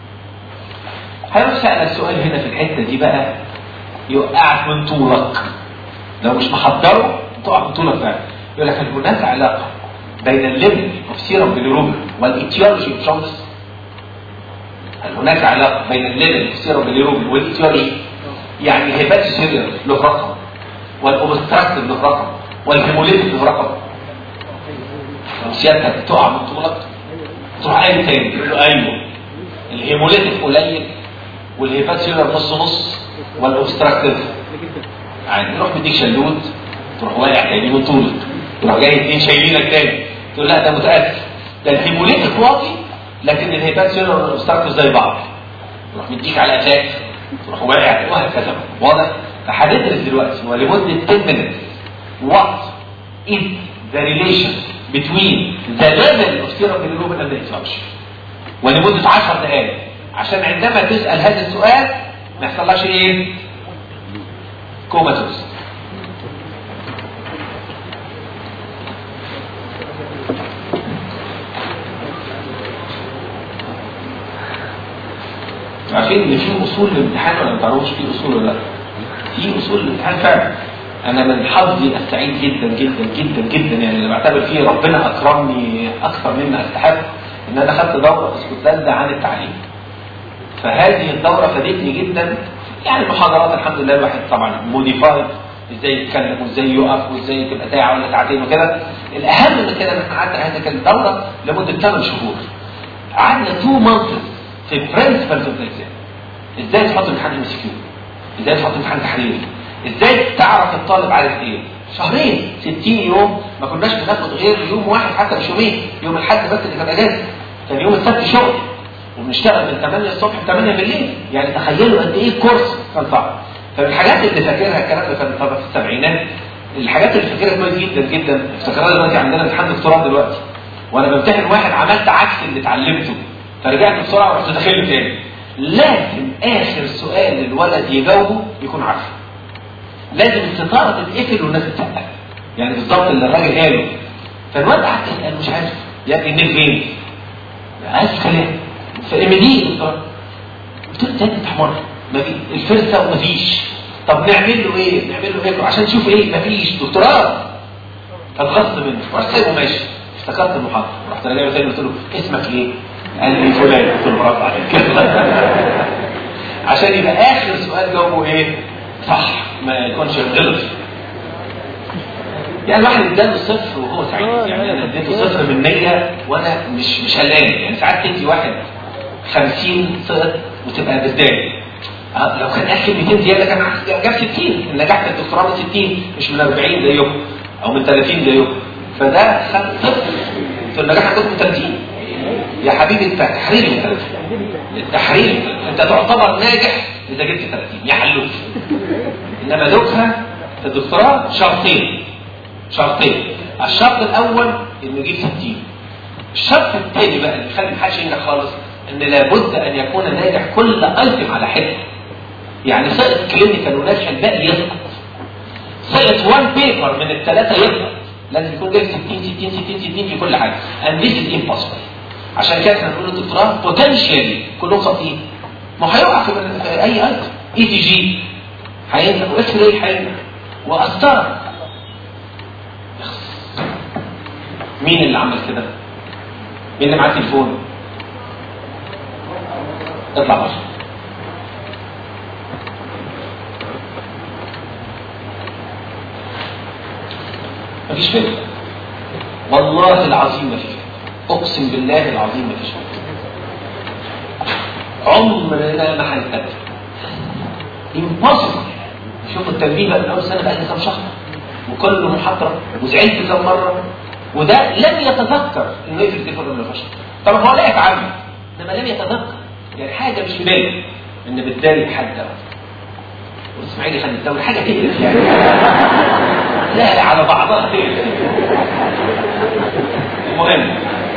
هنسأل السؤال هنا في الحته دي بقى يوقعك من طولك. لو مش محضره تقع من طولك بقى. يقول لك هل هناك علاقه بين الليفل اوف سيرم بيليروبين والايتيولوجي اوف جوندس؟ هل هناك علاقه بين الليفل اوف سيرم بيليروبين والايتيولوجي؟ يعني الهيباتوسيلر له رقم، والاوبستراكتيف له رقم، والهيموليتيك له رقم. لو سيادتك تقع من طولك تروح قايل تاني تقول له ايوه الهيموليتيك قليل والهيباتوسيلر نص والاوبستراكتيف يعني تروح مديك شلوت تروح واقع تاني من طولك، تروح جاي اتنين شايلينك تاني تقول لا ده متأكد ده الهيموليتيك واطي لكن الهيباتوسيلر والاوبستراكتيف زي بعض، تروح مديك على اتاك تروح واقع وهكذا. واضح؟ فهندرس دلوقتي ولمده 10 minutes what is the relation between the level of serum bilirubin and the etiology ولمده 10 دقائق عشان عندما تسال هذا السؤال ما يحصلهاش ايه؟ كوماتوس. عارفين ان في اصول للامتحان ولا ما تعرفوش في اصول ولا لا؟ في اصول للامتحان فعلا. انا من حظي السعيد جدا جدا جدا جدا يعني اللي بعتبر فيه ربنا اكرمني اكثر مما استحق ان انا خدت دوره في اسكتلندا عن التعليم. فهذه الدوره فادتني جدا يعني المحاضرات الحمد لله الواحد طبعا موديفايد ازاي يتكلم وازاي يقف وازاي تبقى ساعه ولا ساعتين وكده. الاهم من كده ان احنا قعدنا هذه الدوره لمده 8 شهور. قعدنا 2 months في برنسبلز اوف الاكزام. ازاي تحط امتحان ام سي كيو؟ ازاي تحط امتحان تحريري؟ ازاي تعرف الطالب عارف ايه؟ شهرين 60 يوم ما كناش بناخد غير يوم واحد حتى مش يومين، يوم الاحد بس اللي كان اجازه. كان يوم السبت شغل وبنشتغل من 8 الصبح ل 8 بالليل، يعني تخيلوا قد ايه الكورس كان صعب. فالحاجات اللي فاكرها الكلام ده كان طبعا في السبعينات، الحاجات اللي فاكرها كويس جدا جدا افتكرها دلوقتي. عندنا امتحان دكتوراه دلوقتي وانا بمتحن واحد عملت عكس اللي اتعلمته فرجعت بسرعه ورحت داخل تاني. لازم اخر سؤال الولد يجاوبه يكون عارفه. لازم الستاره تتقفل والناس تتسقف. يعني بالظبط اللي الراجل قاله. فالواد قعد يسال مش عارف يا ابني النيل فين؟ عايز كلام. فام دي قلت له انت حمار الفرصه ومفيش. طب نعمل له ايه؟ نعمل له ايه عشان تشوف ايه؟ مفيش دكتوراه. فاتغصت منه ورحت سايبه ماشي. افتكرت المحاضره ورحت راجع تاني قلت له اسمك ايه؟ قال لي فلان. قلت له برافو عليك. عشان يبقى اخر سؤال جاوبه ايه؟ صح ما يكونش غلط. يعني الواحد اداله صفر وهو سعيد. يعني انا اديته صفر من 100 وانا مش قلقان. يعني ساعات تدي واحد 50 سقط وتبقى بتضايق. لو كان اخر 200 زياده كان جاب 60. نجحت الدكتوراه من 60 مش من 40 زيكم او من 30 زيكم. فده خد صفر. انتوا النجاح عندكم 30 يا حبيبي. انت تحريري 30. التحرير انت تعتبر ناجح اذا جبت 30 يا حلوف. انما دوكها في الدكتوراه شرطين. الشرط الاول انه يجيب 60. الشرط الثاني بقى اللي يخلي محدش ينجح خالص ان لابد ان يكون ناجح كل ايتم على حده. يعني سقط كلينيكال وناجح الباقي يسقط. سقط 1 بيبر من الثلاثه يسقط. لازم يكون جايب 60 في كل حاجه. and this is impossible. عشان كده احنا بنقول الدكتوراه بوتنشالي كلهم ساقطين. ما هيقع في اي ايتم. اي تي جي هينجح واكس راي هينجح وقسطره. مين اللي عمل كده؟ مين اللي معاه تليفون؟ اطلع بره. مفيش فكرة. والله العظيم ما في فايده، اقسم بالله العظيم ما فيش فايده، عمرنا ما هنتقدم. امبوسيبل. شوفوا التنبيه بقى من اول سنه بقى لي كام شهر وكل محاضره وزعلت كم مره، وده لم يتذكر انه يقفل التليفون قبل الفشل. طبعا هو لا يتعلم انما لم يتذكر، يعني حاجه مش في باله ان بتضايق حد واسماعيلي خد الدوري حاجه تقرف يعني لا على بعضها تقرف. المهم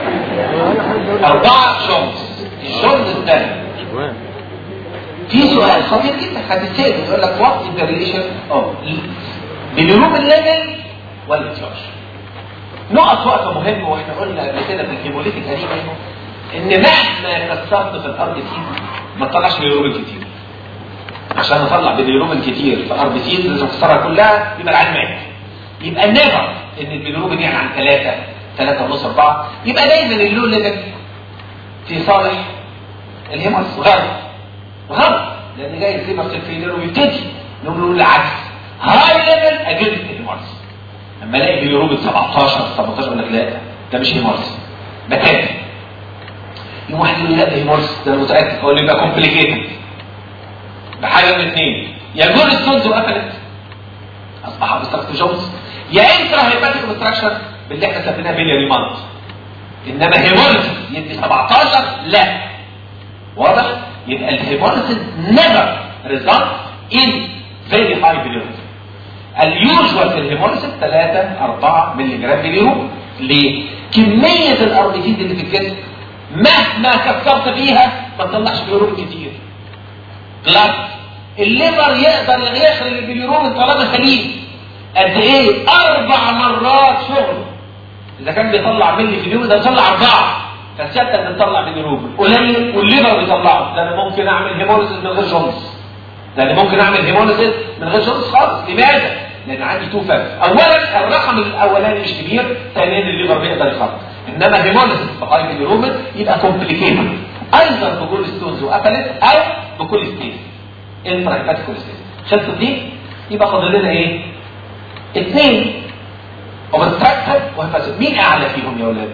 4 شونز. الشونز الثاني في سؤال خطير جدا هتتسال، يقول لك وات از ذا ريليشن اوف بالروم الليفل والتيار. نقط وقفه مهمه، واحنا قلنا قبل كده في الهيموليتيك انيميا ان مهما كسرت في الار بي سي ما تطلعش بالروم كتير. عشان نطلع بالروم كتير في الار بي سي لازم نكسرها كلها، يبقى العلم عيب. يبقى نيفر ان البيلروبين يعني عن 3 ونص 4، يبقى دايما اللو ليفل في صالح الهيموس. غلط لان جاي الفيبر سيلفيلر ويبتدي نقول العكس، هاي ليفل اجينست الهيموس. لما الاقي بيلروبين 17 اقول لك لا ده مش هيموس بتاتا. يوم واحد يقول لي لا ده هيموس، ده انا متاكد، اقول له يبقى كومبليكيتد بحاجه من اثنين، يا جول ستونز وقفلت اصبح اوبستراكتيف جونز، يا انترا هيباتيك اوبستراكشن باللي احنا سميناها بيلياري مانت. انما هيموليسيس يدي 17 لا. واضح؟ يبقى الهيموليسيس نيفر ريزلت ان فيري هاي بيليروبين. اليوجوال في الهيموليسيس 3-4 مللي جرام بيليروبين. ليه؟ كميه الاربيتيد اللي في الجسم مهما كثرت فيها ما تطلعش بيليروبين كتير. بلس الليفر يقدر يخرج البيليروبين طالما سليم قد ايه؟ 4 مرات شغل. اذا كان بيطلع ملي في اليوم ده بيطلع 4، فالسته بتطلع بالجروب قليل والليفر بيطلعه. ده انا ممكن اعمل هيموليسيس من غير جونز، ده انا ممكن اعمل هيموليسيس من غير جونز خالص. لماذا؟ لان عندي 2 فاكتور. اولا الرقم الاولاني مش كبير، ثانيا الليفر بيقدر يخرج. انما هيموليسيس بهاي بالجروب يبقى كومبليكيتد ايضا بكل ستونز وقفلت او بكل ستيز انترا هيباتيك ستيز. خلصت دي؟ يبقى فاضل لنا ايه؟ 2 اوبستراكتيف وهيباتيك. مين اعلى فيهم يا اولاد؟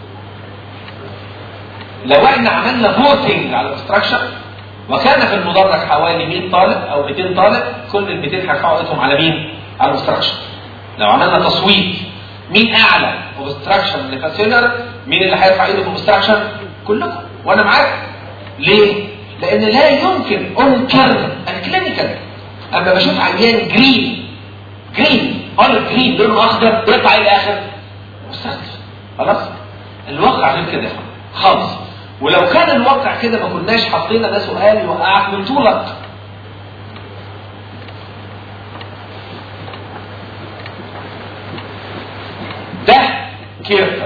لو احنا عملنا فوتنج على الاوبستراكشن وكان في المدرج حوالي 100 طالب او 200 طالب، كل ال 200 هيرفعوا ايدهم على مين؟ على الاوبستراكشن. لو عملنا تصويت مين اعلى اوبستراكشن لفاسيلر، مين اللي هيرفع ايده في الاوبستراكشن؟ كلكم وانا معاك. ليه؟ لان لا يمكن انكر الكلينيكال. اما بشوف عيان جرين اوليف جرين لونه اخضر يطلع الى اخر اوبستراكشن، خلاص الواقع غير كده خالص. ولو كان الواقع كده ما كناش حطينا ده سؤال يوقعك من طولك. ده كيرف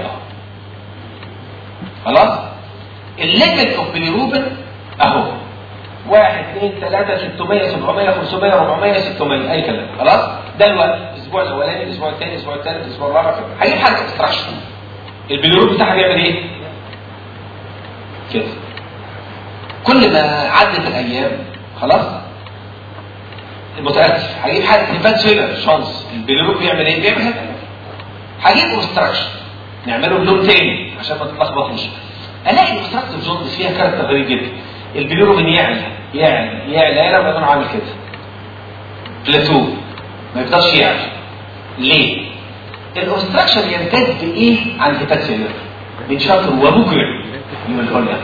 خلاص. الليفل اوف بيليروبين اهو 1 2 3 600 700 500 400 600 اي كلام خلاص. ده الوقت الاسبوع الاولاني، الاسبوع الثاني، الاسبوع الثالث، الاسبوع الرابع كده هيجيب حاجه اكستراكشن. البيليروبين بتاعها بيعمل ايه؟ كده. كل ما عدت الايام خلاص المتاسف هجيب حاجه هيبات فيلر شانس. البيليروبين بيعمل ايه؟ بيعمل هذا. هجيب اوبستراكشن نعمله بلون تاني عشان ما تتلخبطوش. الاقي الاوبستراكتيف جوندس فيها كاركتر غريب جدا. البيليروبين يعلى لما يكون عامل كده بلاتو ما يقدرش يعلى. ليه؟ الاوبستراكشن يمتاز بايه عن هيبات فيلر؟ بينشطر ومجرم من الهوليا.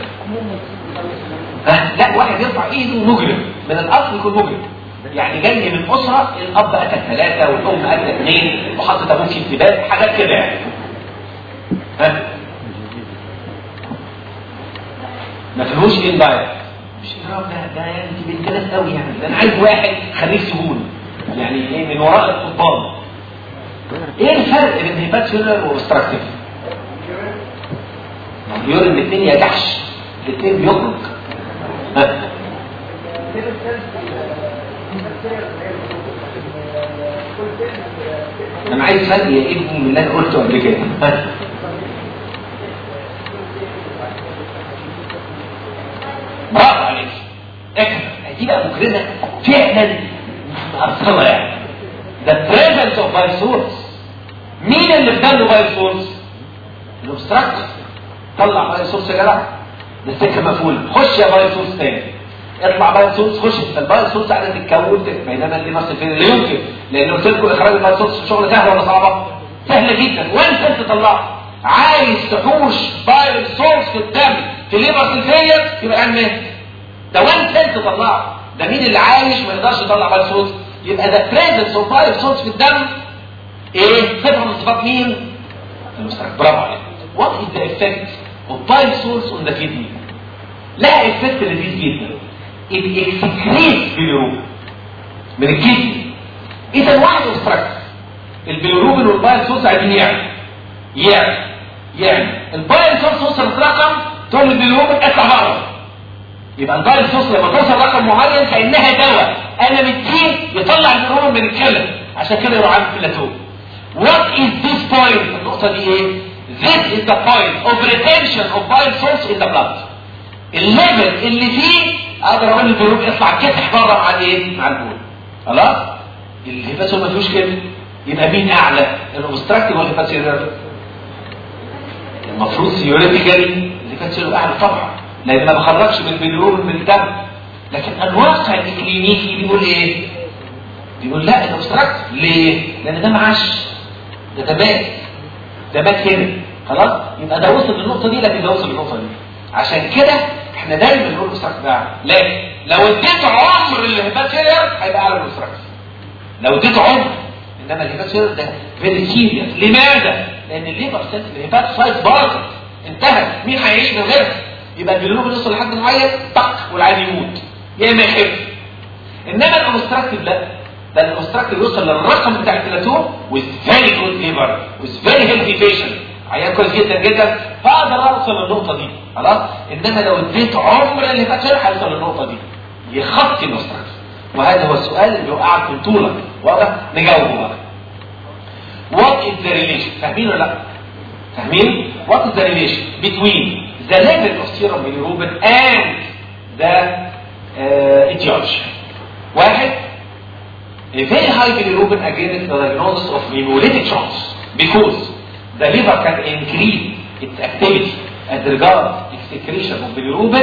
لا واحد يرفع ايده مجرم من الاصل يكون مجرم، يعني جاي من اسره الاب قتل 3 والام قتل 2 وحطت ابوه في انتباه حاجات كده يعني. ما فيهوش اندايركت، مش اضراب ده يعني انت بنت ناس قوي يعني. ده انا عايز واحد خريج سجون يعني ايه من وراء القضبان. ايه الفرق بين هيبات فيلر واوبستراكتيف؟ بيقول ان الاثنين يا جحش، الاثنين بيخرج. انا عايز فرق يا ابني من اللي انا قلته قبل كده. برافو عليك. دي بقى مجرمه فعلا مأثرة يعني. ده بريزنس اوف بايسورس. مين اللي في دمه بايسورس؟ الاوبستراكتيف طلع بايل سورس يا جدع، ده السكه مقفوله، خش يا بايل سورس تاني، اطلع بايل سورس، خش. البايل سورس قاعده تتكون، بينما الليفر فين لا يمكن، لان قلت لكم اخراج البايل سورس شغل سهل ولا صعبه؟ سهله جدا. وانت انت تطلعه، عايز تحوش بايل سورس في الدم في ليفر سيلفير يبقى اعمل ده وانت انت تطلعه. ده مين اللي عايش ما يقدرش يطلع بايل سورس؟ يبقى ده بريزنس اوف بايل سورس في الدم ايه؟ صفه من صفات مين؟ الاوبستراكتيف. برافو عليك. What is the effect of bile source on the kidney؟ لها effect لذيذ جدا. It excretes bilirubin من الكدني. إذا واحد اوبستراكتيف البيليروبين والبايل سورس عايزين يعني البايل سورس وصل رقم تقول البيليروبين اطلع بره. يبقى البايل سورس لما توصل رقم معين كأنها دواء أنا مديه يطلع البيليروبين من الكلى، عشان كده يروح عامل بلاتو. What is this point؟ النقطة دي إيه؟ This is the point of retention of bile salts in the blood. الليفل اللي فيه اقدر اقول البيليروبين يطلع كتح بره مع الايه؟ مع البول. خلاص؟ الهيباتو ما فيهوش كده. يبقى مين اعلى؟ الاوبستراكتيف ولا الهيباتو؟ المفروض ثيوريتيكالي الهيباتو اعلى طبعا، لان ما بخرجش من البيليروبين من الدم. لكن الواقع الكلينيكي بيقول ايه؟ بيقول لا الاوبستراكتيف. ليه؟ لان ده معاش، ده مات هنا. خلاص؟ يبقى ده وصل للنقطه دي، لكن ده وصل للنقطه دي. عشان كده احنا دايما نقول الاوبستراكتيف ده، لكن لو اديت عمر للهيباتيرير هيبقى اعلى من الاوبستراكتيف. لو اديت عمر، انما الهيباتيرير ده فيري سيريس. لماذا؟ لان الليفر سيلز الهيباتوسايت باظت، انتهت، مين هيعيش من غيرها؟ يبقى البيليروبين يوصل لحد معين طق والعيان يموت يا اما يخف. انما الاوبستراكتيف لا، ده الاوبستراكتيف يوصل للرقم بتاع البلاتو with very good liver with very healthy patient، عيان كويس جدا جدا، فاقدر اوصل للنقطه دي. خلاص؟ انما لو اديت عمر الهيباتيرير هيوصل للنقطه دي، يخطي الاوبستراكتيف. وهذا هو السؤال اللي وقعت من طولك. واضح؟ نجاوبه بقى. What is the relation؟ فاهمين ولا لا؟ فاهمين؟ What is the relation between the level of serum bilirubin and the etiology؟ واحد، a very high bilirubin against the diagnosis of hemolytic shock because the liver can increase its activity as regards excretion of bilirubin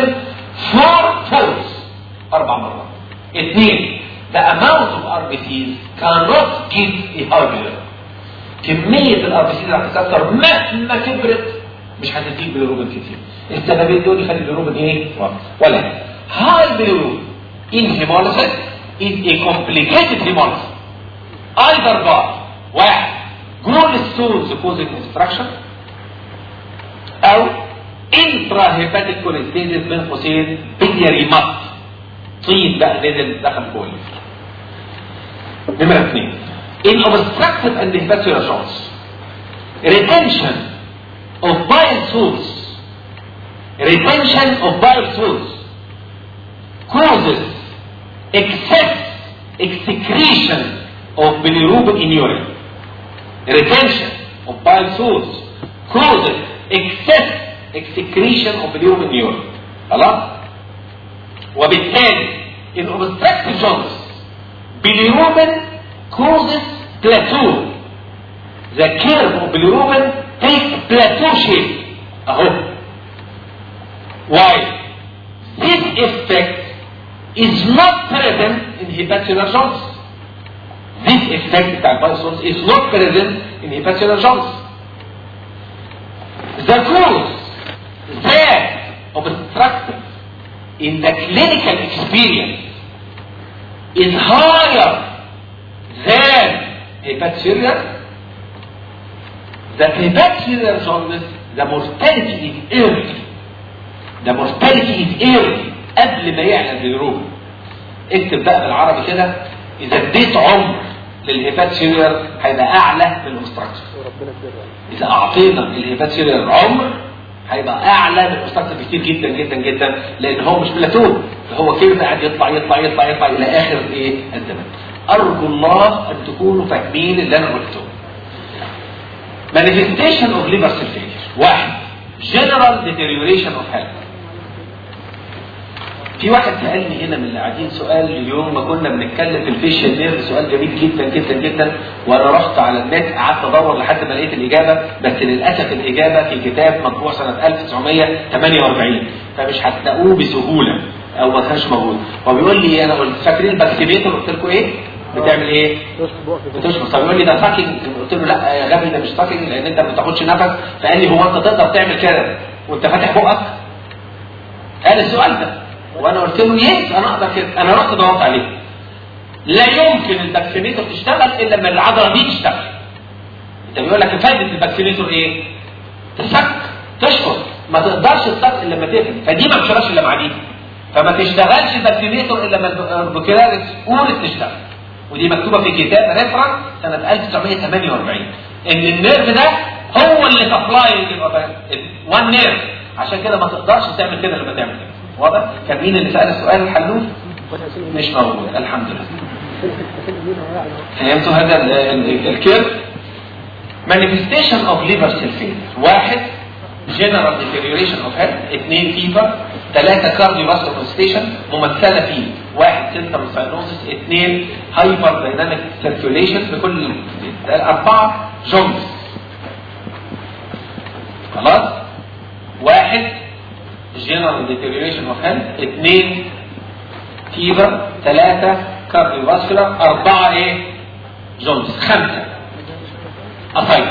4 4 مرات. اثنين، the amount of RBCs cannot give a high bilirubin. كمية الRBCs اللي هتتكسر مهما كبرت مش هتديك bilirubin كتير. السببين دول يخلي bilirubin ايه؟ ولا high bilirubin in hemolysis is a complicated hemolysis. either by واحد glomerular stones causing obstruction او intrahepatic cholestasis بين قوسين biliary mud، طين بقى نزل دخل جوه. نمرة 2، in obstructive and hepatocellular shocks retention of bile salts causes excess excretion of bilirubin in urine. Retention of bile salts causes excess excretion of bilirubin in urine. خلاص؟ وبالتالي in obstructive jaundice bilirubin causes plateau. The curve of bilirubin takes plateau shape. اهو. Why? This effect is not present in hepatocellular jaundice. This effect بتاع البايل سولز is not present in hepatocellular jaundice. The cause that obstructive in the clinical experience is higher than hepatocellular. The hepatocellular jaundice, the mortality is early. The mortality is early قبل ما يعلن البيليروبين. اكتب بقى بالعربي كده، إذا اديت عمر للهيباتوسيلولر هيبقى أعلى من الاوبستراكتيف. إذا أعطينا الهيباتوسيلولر عمر هيبقى أعلى من الاوبستراكتيف كتير جدا جدا جدا، لأن هو مش بلاتو، هو كده قاعد يطلع يطلع يطلع يطلع إلى آخر إيه؟ الزمن. أرجو الله أن تكونوا فاهمين اللي أنا قلته. Manifestation of liver cell failure. واحد، general deterioration of health. في واحد سالني هنا من اللي قاعدين سؤال اليوم ما كنا بنتكلم في الفيشيال نيرف، سؤال جميل جدا جدا جدا، وانا رحت على النت قعدت ادور لحد ما لقيت الاجابه، بس للاسف الاجابه في كتاب مطبوع سنه 1948 فمش هتلاقوه بسهوله او ما كانش موجود. هو بيقول لي انا قلت فاكرين الباكسيميتر قلت لكم ايه؟ بتعمل ايه؟ بتشفط. طب يقول لي ده ساكينج، قلت له لا يا غبي ده مش ساكينج لان انت ما بتاخدش نفس. فقال لي هو انت تقدر تعمل كده وانت فاتح بقك؟ قال السؤال ده وانا قلت له يس انا اقدر كده. انا رحت دورت عليه، لا يمكن الباكسيميتر تشتغل الا لما العضله دي تشتغل. انت بيقول لك فائده الباكسيميتر ايه؟ تسك تشفط، ما تقدرش تسك الا لما تقفل، فدي ما بتشتغلش الا مع دي. فما تشتغلش الباكسيميتر الا لما البوكيلاريس اورس تشتغل، ودي مكتوبه في كتاب ريفرنس سنه 1948 ان النيرف ده هو اللي سبلاي وان نيرف، عشان كده ما تقدرش تعمل كده لما تعمل كده. واضح؟ كان مين اللي سال السؤال الحلوف؟ مش موجود الحمد لله. فهمتوا هذا الكيرف؟ manifestation of liver cell failure. 1 general deterioration of health، 2 fever، 3 cardiovascular manifestation ممثله في 1 central cyanosis، 2 hyper dynamic circulation بكل 4 جونز. خلاص؟ 1 general deterioration of health، 2 fever، 3 cardiovascular، 4 ايه؟ جونز. 5 أصايد.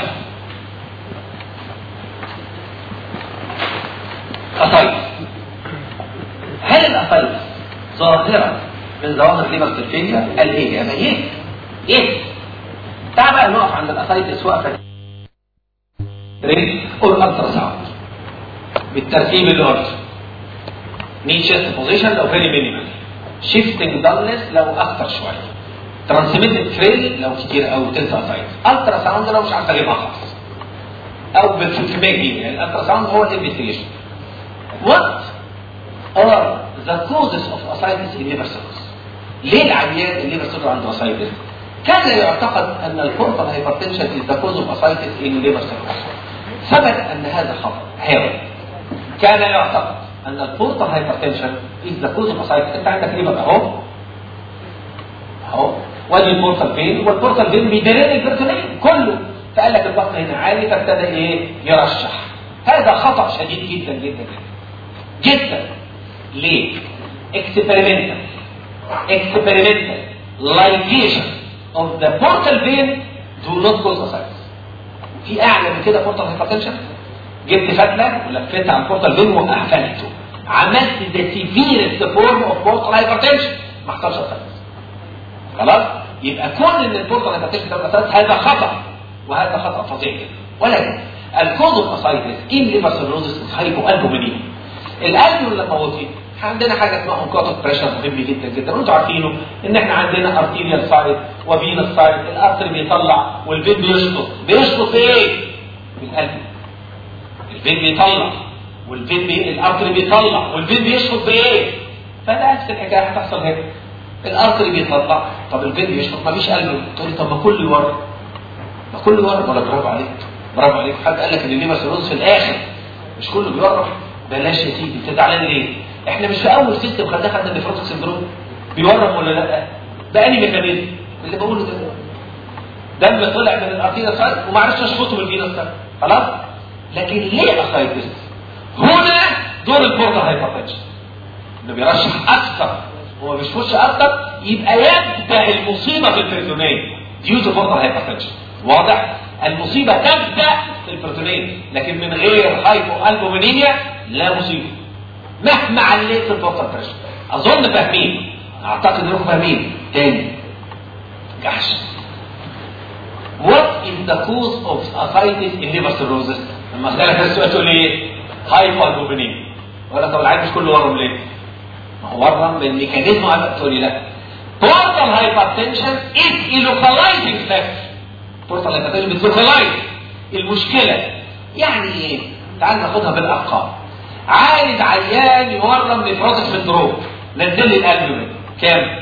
هل الأصايد ظاهرة من ظواهر ليفر سيل فيلير؟ قال ايه يا بيه؟ ايه؟ تعال بقى نقف عند الأصايد وقفة ريت اور الترا ساوند بالترتيب الأرضي. نيد شيست بوزيشن لو فيري مينيمال، شيفتنج دالنس لو أكتر شوية، ترانسميتد تريل لو كتير او تلت اسايد، الترا ساوند لو مش عارف اجيبها خالص او بالكميه. يعني الالترا ساوند هو الانفستيجيشن. وات ار ذا كوزز اوف اسايتس ان ليفر سيروس؟ ليه العيان الليفر سيروس عنده اسايتس؟ كان يعتقد ان البورتال هايبرتنشن از ذا كوز اوف اسايتس ان ليفر سيروس. ثبت ان هذا خطا هاوي. كان يعتقد ان البورتال هايبرتنشن از ذا كوز اوف اسايتس. انت عندك ليفر اهو وادي البورتال فين، والبورتال فين بيدرين البرتونين كله، فقال لك الضغط هنا عالي فابتدى ايه؟ يرشح. هذا خطأ شديد جدا جدا جدا جدا. ليه؟ experimental ligation of the portal vein do not cause ascites. في اعلى من كده portal hypertension؟ جبت فتله ولفيتها على البورتال فين وقفلته، عملت the severest form of portal hypertension، ما حصلش ascites. خلاص؟ يبقى كون ان البورتال هايبرتنشن ده اساس هذا خطا، وهذا خطا فظيع جدا. ولكن الكوز اوف اسايتس ان ليفر سيروزس هايبو البومينيم. القلب لما وطي عندنا حاجه اسمها انكوتك بريشر مهم جدا جدا، وانتوا عارفينه ان احنا عندنا ارتيريال سايت وفينس سايت، الارتري بيطلع والفين بيشفط ايه؟ بالقلب. الفين بيطلع والفين الارتري بيطلع والفين بيشفط بايه؟ فنفس الحكايه هتحصل هنا. الارتري بيطلع، طب الفين بيشفط، مفيش قلب. تقول لي طب ما كله يورم، ما كله يورم. ولا برافو عليك، برافو عليك. حد قال لك ان الليفر سيروز في الاخر مش كله بيورم؟ بلاش يا سيدي، انت زعلان ليه؟ احنا مش في اول سيستم خدنا النيفروتيك سندروم بيورم ولا لا؟ ده انهي ميكانيزم اللي بقوله ده؟ دم طلع من الارتيريا سايت وما عرفش اشفطه بالفينس سايت، خلاص؟ لكن ليه اسايتس؟ هنا دور البورتال هايبرتنشن انه بيرشح اكثر وما بيشفطش اكثر، يبقى يبدا المصيبه في البريتونيه ديو تو بورتال هايبرتنشن. واضح؟ المصيبه تبدا في البريتونيه، لكن من غير هايبو البومينيميا لا مصيبه مهما عليت البورتال بريشر. اظن فاهمين، اعتقد انكم فاهمين. تاني جحش. What is the cause of ascites in liver cirrhosis؟ لما اسالك السؤال تقول لي هايبو البومينيميا، ولا طب العيب مش كله ورم ليه؟ ما هو ورم بالميكانيزم. تقول لي لا، portal hypertension is a localizing factor. portal hypertension بتلوكلايز المشكله. يعني ايه؟ تعال ناخدها بالارقام. عايز عيان يورم نيفروتيك سندروم، نزل لي القلب كام؟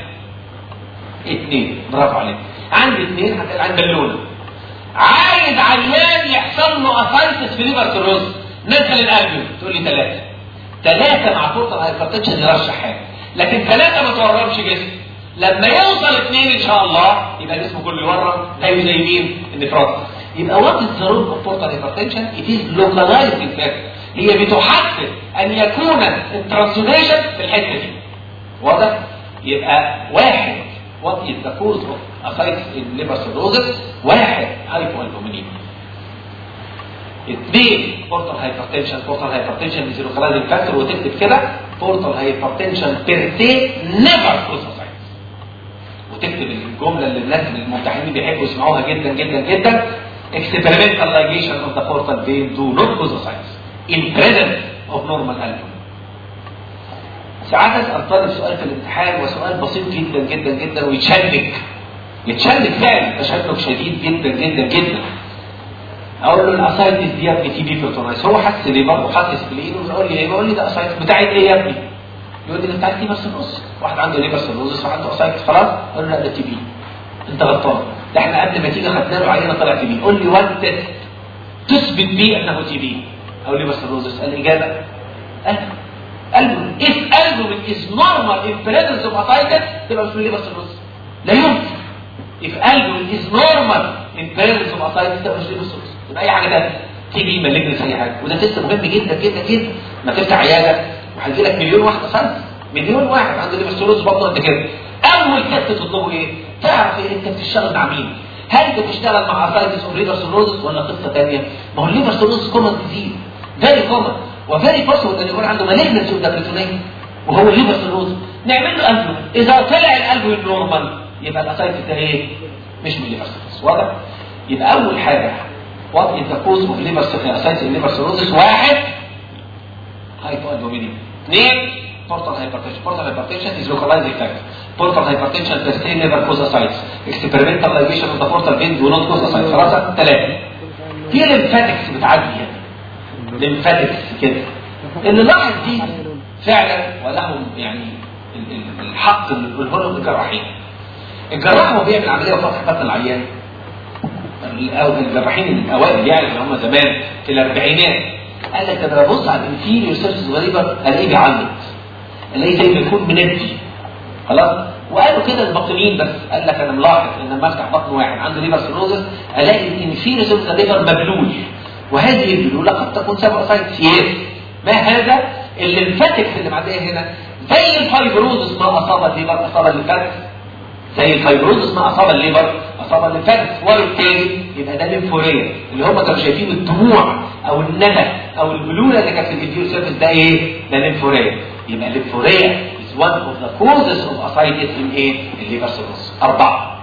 2. برافو عليك. عندي 2 هتلاقي عند بالونه. عايز عيان يحصل له اسايتس في ليفر سيروز، نزل القلب. تقول لي 3 مع بورتال هايبرتنشن يرشح حاجه. لكن 3 ما تورمش جسم. لما يوصل 2 ان شاء الله يبقى جسمه كله يورم زي مين؟ النفرات. يبقى وات از ذا رول اوف بورتال هايبرتنشن؟ ات از لوكالايزد افكت. هي بتحدد ان يكون الترانسفورميشن في الحته دي. واضح؟ يبقى 1 وات از ذا كوز اوف اسايتس ان ليفر سيروزس، 1 هايبوالبومينيميا، 2 بورتال هايبرتنشن. بورتال هايبرتنشن از لوكالايزد فاكتور، وتكتب كده بورتال هايبرتنشن بير سي نيفر كوز اسايتس، وتكتب الجمله اللي الناس الممتحنين بيحبوا يسمعوها جدا جدا جدا: experimental ligation of the portal vein do not cause ascites in presence of normal album. ساعات اسال طالب سؤال في الامتحان وسؤال بسيط جدا جدا جدا يتشنج فعلا تشنج شديد جدا جدا جدا. اقول له الاسايتس دي يا ابني تي بي بيرتونايز، هو حاسس ليبر وحاسس بلين ويقول لي ايه؟ بقول لي ده اسايتس بتاعت ايه يا ابني؟ يقول لي ده بتاعت ليبر سيروزس. واحد عنده ليبر سيروزس وعنده اسايتس، خلاص؟ اقول له لا ده تي بي. انت غلطان، ده احنا قبل ما تيجي خدنا له عينه طلع تي بي. قول لي وان تيست تثبت بيه انه تي بي او ليبر سيروزس. الاجابه قلبه. if albumin is normal in presence of ascites تبقى مش ليبر سيروزس. لا يمكن. if albumin is normal in presence of ascites تبقى مش ليبر سيروزس. يبقى اي حاجه ثانيه تي بي مالجنس اي حاجه. وده تيست مهم جدا جدا جدا. ما تفتح عياده وهيجي لك مليون واحد اسايتس، مليون واحد عنده ليبر سيروزس برضه قد كده. اول تيست تطلبه ايه؟ تعرف ايه انت بتشتغل مع مين؟ هل بتشتغل مع اسايتس او ليبر سيروزس ولا قصه ثانيه؟ ما هو الليبر سيروزس كومن ديزيز، فيري كومن وفيري بوسيبل ان يكون عنده مالجنس اوف ذا بريتونيه وهو الليبر سيروزس. نعمل له قلبه، اذا طلع القلب النورمال يبقى الاسايتس ده ايه؟ مش من الليبر سيروزس. واضح؟ يبقى اول حاجه وات از ذا كوز اوف ليبر اسايتس ليبر سيروزس: 1 هايبوالبومينيميا، 2 portal hypertension. Portal hypertension is localized effect. Portal hypertension per se never cause ascites. Experimental ligation of the portal vein do not cause ascites. خلاص؟ 3 في ليمفاتكس بتعدي هنا، ليمفاتكس كده. اللي لاحظ دي فعلا ولهم يعني الحق اللي بيقوله لهم الجراحين. الجراح هو بيعمل عمليه وفتح بطن العيان، الجراحين الاوائل يعني اللي هم زمان في الاربعينات، قال لك انا ببص على الانفيريور سيرفيس غريبه الاقيه بيعمد، الاقيه زي ما يكون مندي. خلاص؟ وقالوا كده الباطنيين بس، قال لك انا ملاحظ ان لما افتح بطن واحد عنده ليبر سيروزس الاقي الانفيريور سيرفيس ليبر مبلول، وهذه البلوله قد تكون سبب اسايتس. ما هذا؟ الليمفاتكس اللي معديه هنا زي الفايبروزس ما اصاب الليبر اصاب الليمفاتكس، زي الفايبروزس ما اصاب الليبر اصاب الليمفاتكس، وبالتالي يبقى ده ليمفوريا اللي هم كانوا شايفين الدموع او الندى او البلوله اللي كانت في الانفيريور سيرفيس ده ايه؟ ده ليمفوريا. يبقى الليمفوريا is one of the causes of ascites in ايه؟ الليبر سيروزس. 4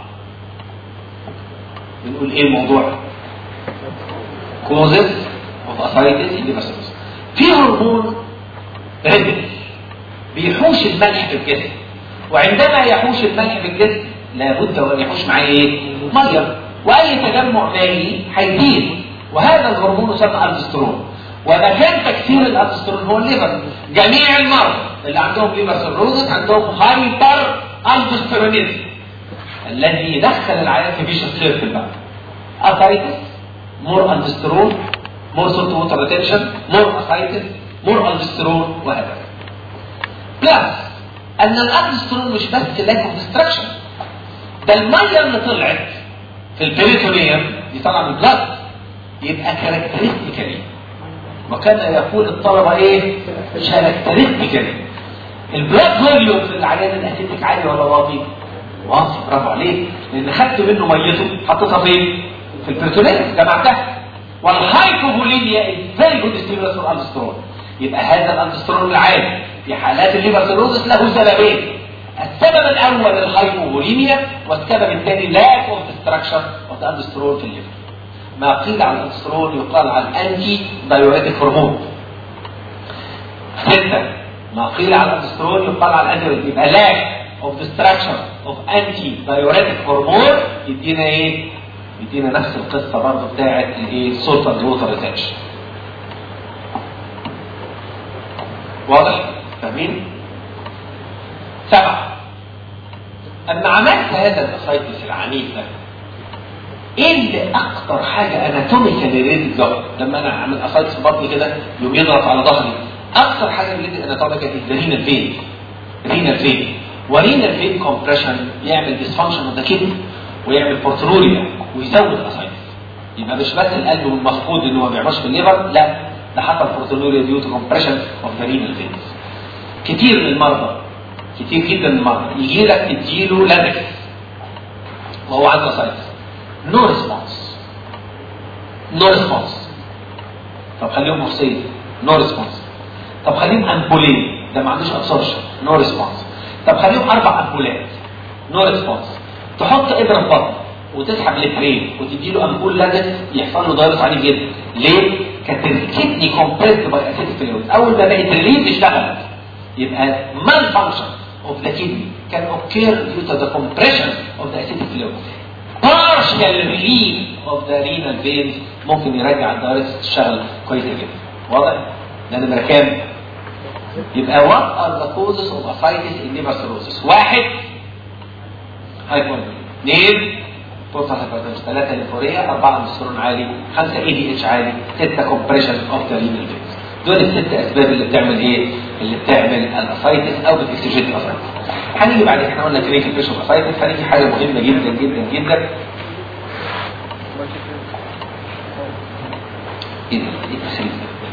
بنقول ايه الموضوع؟ causes of ascites in liver cirrhosis. في هرمون ريدل بيحوش الملح في الجسم، وعندما يحوش الملح في الجسم لابد وان يحوش معاه ايه؟ ميه، واي تجمع مائي هيزيد، وهذا الهرمون يسمى الدسترون، ومكان تكسير الالدسترون هو الليفر. جميع المرضى اللي عندهم ليفر سيروزس عندهم هايبر الدسترونيزم الذي يدخل العيان في فيشس سيركل بقى. اسايتس، مور الدسترون، مور سولت ووتر ريتنشن، مور اسايتس، مور الدسترون، وهكذا. بلس ان الالدسترون مش بس لاك اوف ديستراكشن، ده الميه اللي طلعت في البريتونيوم دي طالعه من البلاد، يبقى كاركترستيكالي، وكان يقول الطلبه ايه؟ كاركترستيكالي البلاد فوليوم في العيان الاسيتيك عالي ولا واطي؟ واطي، برافو عليك، لان خدت منه ميته حطيتها فين؟ في البريتونيوم جمعتها. والهايبوفوليميا ازاي جود ستيمولس فور الالدسترون. يبقى هذا الالدسترون العالي في حالات الليفر سيروزس له سببين: السبب الاول الهايبوفوليميا، والسبب الثاني لاك اوف ديستراكشن اوف الالدسترون في الليفر. ما قيل عن الالدسترون يقال عن انتي دايوريتيك هرمون. 6 ما قيل عن الالدسترون يقال عن انتي، يبقى لاك اوف ديستراكشن اوف انتي دايوريتيك هرمون يدينا ايه؟ يدينا نفس القصه برضه بتاعت الايه؟ سولت اند ووتر ريتنشن. واضح؟ فاهمين؟ 7 اما عملت هذا الاسايتس العنيف ده، ايه اللي اكتر حاجه اناتوميكالي ريليتد له؟ لما انا اعمل اسايتس في بطني كده يقوم يضغط على ظهري، اكتر حاجه ريليتد اناتوميكالي الدرين الفين. رينال فين. ورينال فين كومبريشن يعمل ديسفانكشن اوف ذا كدني ويعمل بورتروريا ويزود الاسايتس. يبقى مش بس القلب المفقود انه ما بيعملش في الليفر، لا ده حصل بورتروريا ديو تو كومبريشن اوف ذا رينال فينز. كتير من المرضى، كتير جدا من المرضى يجي لك تديله لانكس وهو عنده اسايتس، نو ريسبونس، نو ريسبونس. طب خليهم مفصلين، نو ريسبونس. طب خليهم امبولين، ده ما عندوش ابسورشن، نو ريسبونس. طب خليهم 4 امبولات، نو ريسبونس. تحط ابره في بطنه وتسحب لترين وتديله امبول لازم يحصل له دايرس عنيف جدا. ليه؟ كانت الكدني كومبريسد باي اسيتيك فلويد، اول ما بقت ريليز اشتغلت. يبقى مال فانكشن اوف ذا كدني كان اوكير due to the compression of the acidic fluid. partial relief of the renal veins ممكن يرجع الدايرس تشتغل كويس جدا. واضح؟ ده نمرة كام؟ يبقى what are the causes of ascites in liver cirrhosis؟ 1 هايبرتنشن، 2 توتال هايبرتنشن، 3 ليفوريا، 4 مسترون عالي، 5 ADH عالي، 6 كومبريشن اوف ذا رينال فينز. دول ال6 اسباب اللي بتعمل ايه؟ اللي بتعمل الاسايتس او بتكسجيت الاسايتس. هنيجي بعد احنا قلنا كلينيكال بيشن اسايتس، هنيجي حاجه مهمه جدا جدا جدا. ايه التخريج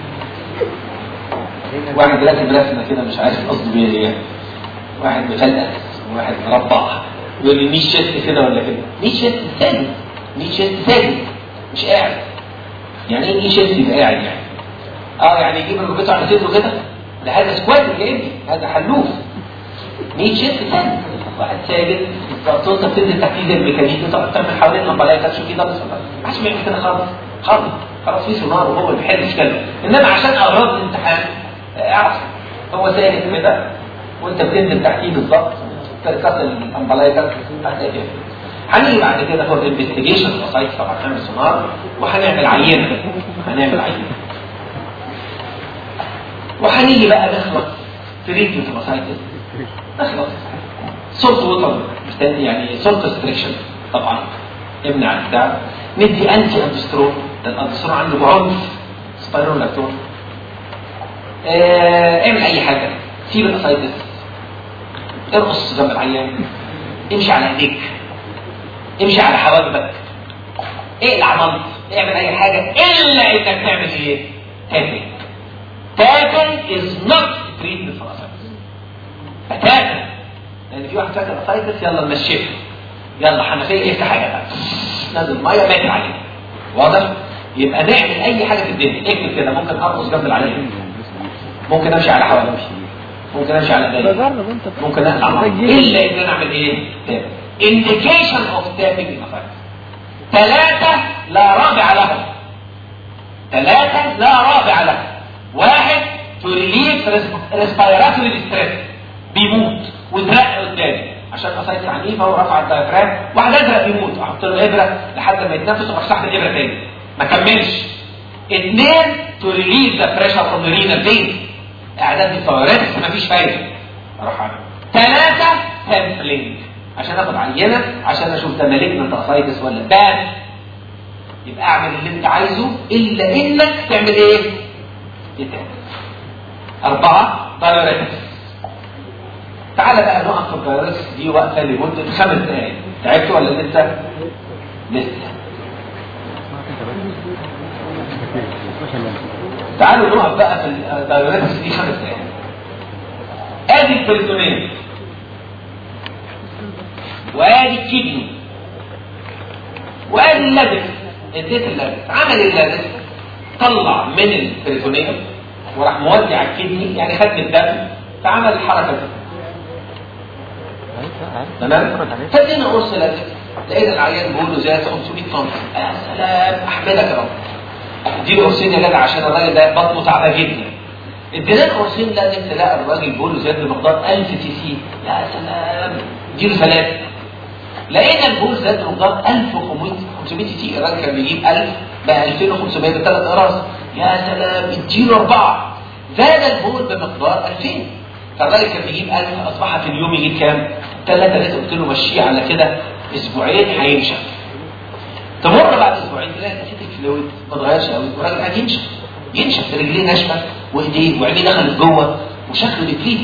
ده؟ واحد راسم رسمه كده مش عارف قصده بيها ايه. واحد مفلس وواحد مربع يقول لي نيش شيست كده ولا كده. نيش شيست ساجد، نيش شيست ساجد مش قاعد. يعني ايه نيش شيست يبقى قاعد يعني؟ يعني يجيب ركبته على صدره كده، ده هذا سكوات يا ابني، هذا حلوف. نيش شيست ساجد، واحد ساجد انت بتنزل تحتيه زي الميكانيكي وتقعد تعمل حوالين الامبلايكات شو كده. بس ما حدش بيعمل كده خالص خالص. خلاص في سونار وهو اللي بيحل اشكاله. انما عشان اغراض الامتحان اعرف هو ساجد كده وانت بتنزل تحتيه بالظبط تركز الامبلايكات هتلاقي كده. هنيجي بعد كده هو الانفستيجيشن الاسايتس، طبعا هنعمل سونار وهنعمل عينه، وهنيجي بقى نخلص تريتمنت الاسايتس. نخلص سولت ووتر يعني سولت ريستريكشن، طبعا امنع التعب. ندي انتي اندسترون، ده الاندسترون عنده بعنف، سبايرولاتون. اعمل اي حاجه، سيب الاسايتس، ارقص جنب العيان، امشي على ايديك، امشي على حواجبك، اقلع ملط، اعمل اي حاجه الا انك تعمل ايه؟ تابنج. تابنج is not treatment for ascites. تابنج لان في واحد فاكر اسايتس يلا نمشيها، يلا حنفيه افتح حاجه بقى نازل ميه مات عليه. واضح؟ يبقى نعمل اي حاجه في الدنيا. اكتب كده، ممكن ارقص جنب العيان، ممكن امشي على حواجبي، ممكن امشي على ايدي، ممكن اقلع ميه، الا ان انا اعمل ايه؟ تابنج. indication of tapping in ascites. 3 لا رابع لهم. 3 لا رابع لهم. 1 to relieve respiratory distress، بيموت وزرق قدامي عشان اسايتس عنيفه ورفع الدايفرام. واحد ازرق بيموت، احط له ابره لحد ما يتنفس واروح سحب الابره تاني ما كملش. 2 to relieve the pressure from the renal veins، اعداد الفوارس مفيش فايده اروح اعمل. 3 سامبلينج عشان اخد عينه عشان اشوف ده مالجنت اسايتس ولا باد. يبقى اعمل اللي انت عايزه الا انك تعمل ايه؟ يتعمل. 4 دايوريتكس. تعالى بقى نقف في الدايوريتكس دي وقفه لمده 5 دقائق. تعبت ولا لسه؟ لسه. تعالوا نقف بقى في الدايوريتكس دي 5 دقائق. ادي البريتونيل وادي الكدني وادي اللبس. اديت اللبس، عمل اللبس، طلع من البريتونيل وراح مودي على الكدني، يعني خد من الدم فعمل الحركه دي. تمام؟ فادينا قرص لبس، لقينا العيان بيقول زي 500 طن. يا سلام، احمدك يا رب. اديله قرصين يا جدع عشان الراجل ده بطنه تعبان جدا. ادينا قرصين لازم تلاقي الراجل بيقول زي بمقدار 1000 سي سي. يا سلام، اديله 3. لقينا البول زاد بمقدار 1500 سي سي. الراجل كان بيجيب 1000 بقى 2500 ب3 اقراص. يا سلام، اديله 4. زاد البول بمقدار 2000. فالراجل كان بيجيب 1000 اصبح في اليوم يجيب كام؟ 3. قلت له مشيه على كده اسبوعين هينشف. تمر بعد اسبوعين تلاقي الاسيتيك فلويد ما اتغيرش قوي، والراجل قاعد ينشف رجليه ناشفه وايديه وعينيه دخلت جوه وشكله ديبليتد.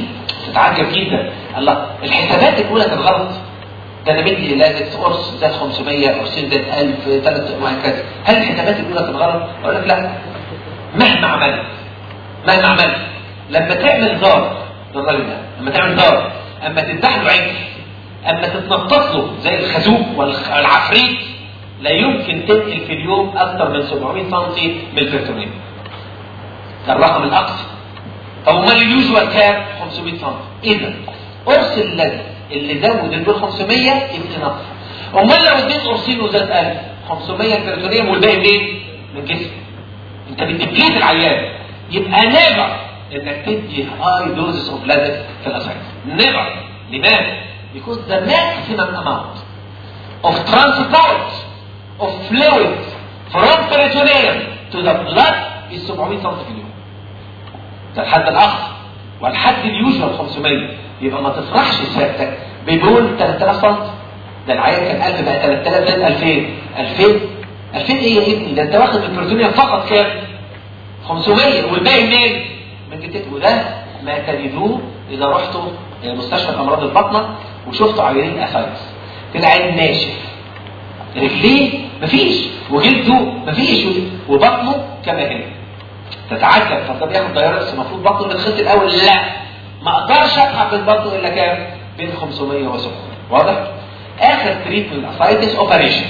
تتعجب جدا، الله الحسابات الاولى كانت غلط، ده انا بدي لازم قرص زاد 500 قرصين زاد 1000 3 وهكذا، هل الحسابات الاولى كانت غلط؟ اقول لك لا، مهما عملت لما تعمل دار للراجل ده، لما تعمل دار، اما تذبح له عجل، اما تتنطط له زي الخازوق والعفريت، لا يمكن تنقل في اليوم اكثر من 700 سم من البريتونيوم. ده الرقم الاقصى. طب امال اليوجوال كام؟ 500 سم. اذا قرص اللي زود الدول 500 يبقى نقص. امال لو اديت قرصين وزاد 1000 500 البريتونيوم والباقي منين؟ من جسمك. انت بتبليت العيان. يبقى نيفر انك تدي هاي دوزز اوف بلازيد في الاسايتس. نيفر. لماذا؟ because the maximum amount of transport of fluid from peritoneum to the blood is 700 سم في اليوم. ده الحد الاقصى، والحد اليوجوال 500. يبقى ما تفرحش سيادتك بدون 3000 سم. ده العيان كان 1000 بقى 3000 زائد 2000 ايه يا ابني؟ ده انت واخد من البروتونيوم فقط كام؟ 500 والباقي منين؟ من جدتك. وده ما تجدوه اذا رحتوا مستشفى امراض البطنه وشفتوا عيانين اسايتس، العين ناشف، رجليه مفيش، وجلده مفيش، وبطنه كما هي. تتعجب، طب ده بياخد دايركس المفروض بطنه بتخط الاول، لا ما اقدرش اسحب من بطنه الا كام؟ بين 500 و 700. واضح؟ اخر تريتمنت للاسايتس اوبريشن.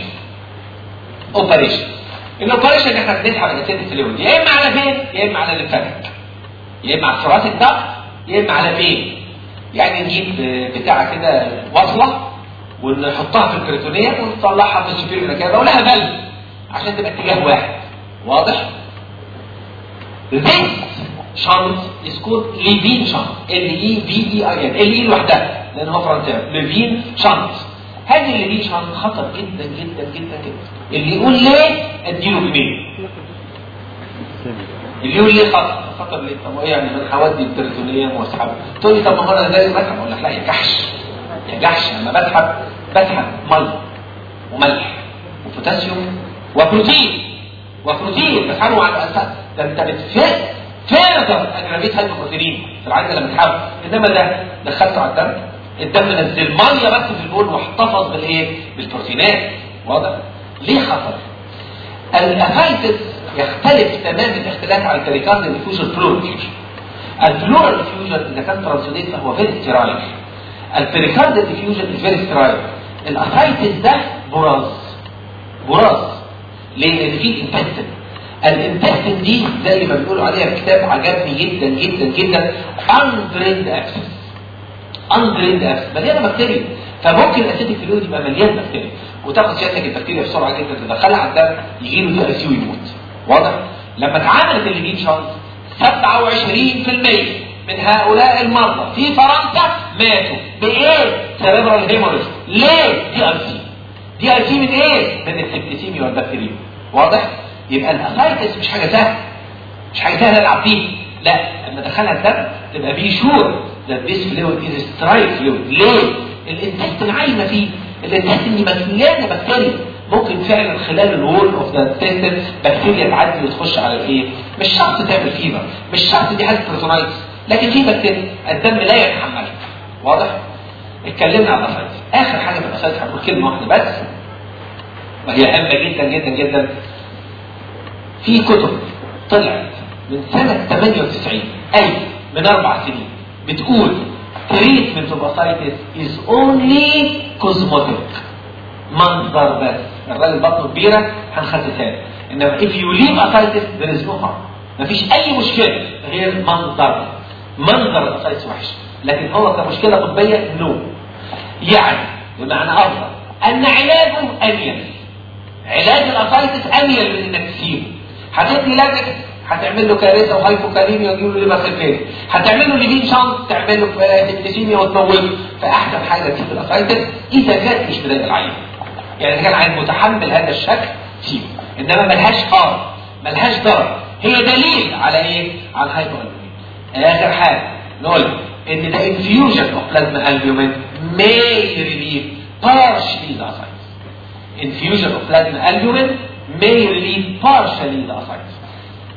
الاوبريشن احنا بنسحب الاسيد فلويد يا اما على فين؟ يا اما على الليمفاتيك، يا اما على الثراسيك داكت، يا اما على فين؟ يعني نجيب بتاعه كده وصله ونحطها في البريتونيوم ونطلعها من السوبيريور كده ولها بلب عشان تبقى اتجاه واحد. واضح؟ This shunt is called Levine shunt. L-E-V-E-I-N. L-E لوحدها لان هو فرنساوي. Levine shunt. هذه الليفين shunt خطر جدا جدا جدا جدا. اللي يقول ليه اديله جنيه. اللي يقول ليه خطر ليه؟ طب ايه يعني انا هودي البريتونيوم واسحبه؟ تقول لي طب ما هو انا لازم اسحب. اقول لك لا، يا جحش لما بسحب ميه وملح وبوتاسيوم وبروتين بسحبه على الاساس. ده انت فيرذر اجرافيت هايبوبروتينين في العين لما تحاول. انما ده دخلته على الدم نزل ميه بس في البول واحتفظ بالايه؟ بالبروتينات. واضح؟ ليه خطر؟ الاسايتس يختلف تماما الاختلاف عن البريكارديال ديفيوجن بلورال ديفيوجن. البلورال ديفيوجن اذا كان ترانسوديت فهو فيري ستيرايل. البريكارديال ديفيوجن فيري ستيرايل. الاسايتس ده براز. ليه؟ لان فيه انتستين. الانتستين دي زي ما بيقولوا عليها في كتاب عجبني جدا جدا جدا، undrained access. مليانه بكتيريا، فممكن الاسيتيك فلويد يبقى مليان بكتيريا وتاخد سيادتك البكتيريا بسرعه جدا تدخلها على الدم يجي له دي اي سي ويموت. واضح؟ لما اتعملت الليفين شانت 27% من هؤلاء المرضى في فرنسا ماتوا بايه؟ سيريبرال هيموريج. ليه؟ دي اي سي من ايه؟ من السبتيسيميا والبكتيريا. واضح؟ يبقى الاسايتس مش حاجه سهله العب فيها. لا، لما دخلها الدم تبقى بي شور that this fluid is sterile fluid. ليه؟ الانتستين عايمه فيه، الانتستين دي مليانه بكتيريا، ممكن فعلا خلال الوول اوف ذا انتستين بكتيريا تعدي وتخش على الايه؟ مش شرط تعمل فيبر، مش شرط دي حاله بروتونايتس، لكن في بكتيريا الدم لا يتحملها. واضح؟ اتكلمنا عن الاسايتس. اخر حاجه في الاسايتس هنقول كلمه واحده بس وهي هامه جدا جدا جدا. في كتب طلعت من سنه 98 اي من 4 سنين بتقول treatment of ascites is only cosmetic. منظر بس. الراجل بطنه كبيره هنخسسها له، انما if you leave ascites there is no harm. مفيش اي مشكله غير منظر الاسايتس وحش، لكن هو كمشكله طبيه نو. يعني بمعنى افضل ان علاجه انيل. علاج الاسايتس انيل من انك تسيبه. هتدي لاجك هتعمل له كارثه وهايبوكاليميا وتجيب له ليفر سيلفيت، هتعمل له ليفين شانت تعمل له سيبتيسيميا وتموته. فاحسن حاجه تسيب الاسايتس اذا كانت مش بدايه العين. يعني اذا كان العين متحمل هذا الشكل سيبه، انما ملهاش ضرر. هي دليل على ايه؟ على الهايبوكاليميا. اخر حاجه نقول ان ده infusion of plasma albumin may relieve partially the ascites. Infusion of plasma albumin may relieve partially the ascites.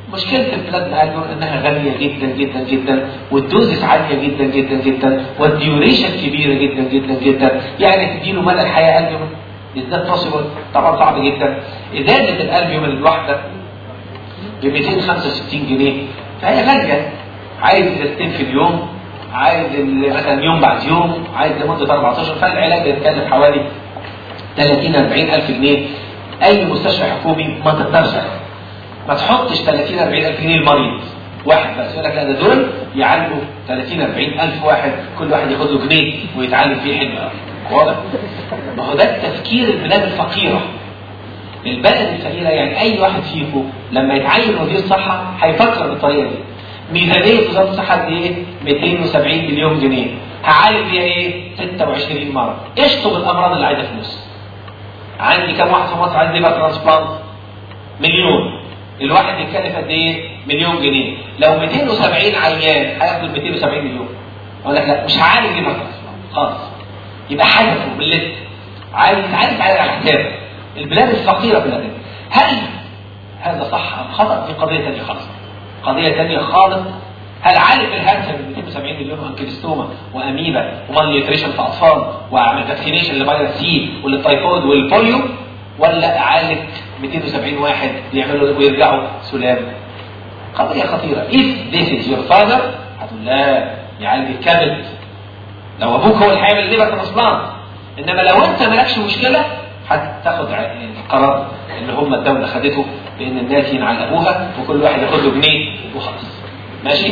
مشكلة البلازما البيوم انها غالية جدا جدا جدا، والدوزس عالية جدا جدا جدا، والديوريشن كبيرة جدا جدا جدا. يعني تديله مدى الحياة البيوم ازاي بوسيبل؟ طبعا صعب جدا. ازازة الالبيوم الواحدة ب 265 جنيه، فهي غالية. عايز ازازتين في اليوم، عايز مثلا يوم بعد يوم، عايز لمدة 14 شهور، فالعلاج يتكلف حوالي 30 40 الف جنيه. اي مستشفى حكومي ما تقدرش ما تحطش 30 40 الف جنيه المريض واحد بس، يقول لك لا ده دول يعالجوا 30 40 الف واحد، كل واحد ياخد له جنيه ويتعالج فيه حلو. واضح؟ ما هو ده التفكير البلاد الفقيره. البلد الفقيره يعني اي واحد فيكم لما يتعين وزير صحه هيفكر بالطريقه دي. ميزانيه وزاره الصحه قد ايه؟ 270 مليون جنيه. هعالج بيها ايه؟ 26 مره. اشطب الامراض اللي عايزه فلوس. عندي كم واحد في مصر عايز ليفر ترانسبلانت؟ مليون. الواحد يتكلف قد ايه؟ مليون جنيه. لو 270 عيان هياخدوا 270 مليون. اقول لك لا مش هعالج ليفر ترانسبلانت خالص. يبقى حذفه بالليست. عايز يتعالج على حسابه. البلاد الفقيره كلها كده. هل هذا صح ام خطا؟ دي قضيه ثانيه خالص. قضيه ثانيه خالص. هل عالج الهرسه ب 270 مليون انكليستوما واميبا ومال نيوتريشن في اطفال واعمل فاكسينيشن لفيروس سي وللتايفويد والبوليو، ولا اعالج 270 واحد يعملوا ويرجعوا سلام؟ قضيه خطيره. if this is your father هتقول لا يعالج الكبد. لو ابوك هو اللي هيعمل ليفر ترانسبلانت. انما لو انت مالكش مشكله هتاخد القرار اللي هم الدوله خدته بان الناس ينعلقوها وكل واحد ياخد له جنيه وخلاص. ماشي؟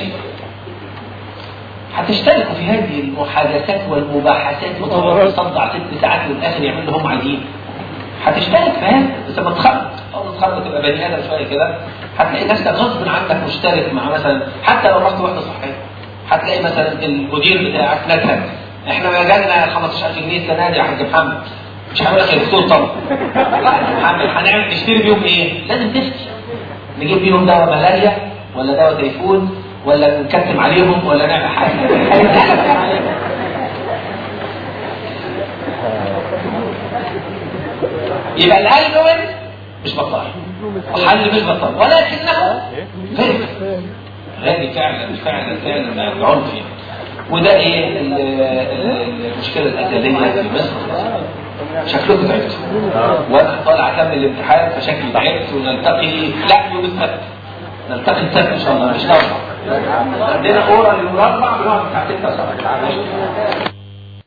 هتشتركوا في هذه المحادثات والمباحثات وتقعدوا تصدع 6 ساعات والاخر يعملوا اللي هم عايزين. هتشترك في هذا بس لما تخرج اول ما تخرج تبقى بني ادم شويه كده، هتلاقي نفسك غصب عنك مشترك مع مثلا حتى لو رحت وحده صحيه، هتلاقي مثلا المدير بتاعك نكهه احنا ما جالنا 15000 جنيه السنه دي يا حاج محمد. مش هقول لك يا دكتور طبعا. لا يا محمد هنعمل نشتري بيهم ايه؟ لازم تفتي. نجيب بيهم دواء ملاريا ولا دواء تيفون ولا نكتم عليهم ولا نعمل حاجه. يبقى الالكول مش بطال وحل مش بطال ولكنه غادي فعلا فعلا فعلا العنف. وده ايه المشكله الازليه في مصر. شكلكم تعبتوا وانا طالع اكمل الامتحان فشكلي تعبت. ونلتقي لا يوم السبت، نلتقي السبت ان شاء الله مش الاربعاء. عندنا اورال يوم الاربعاء بنقعد ساعتين 9 ساعات.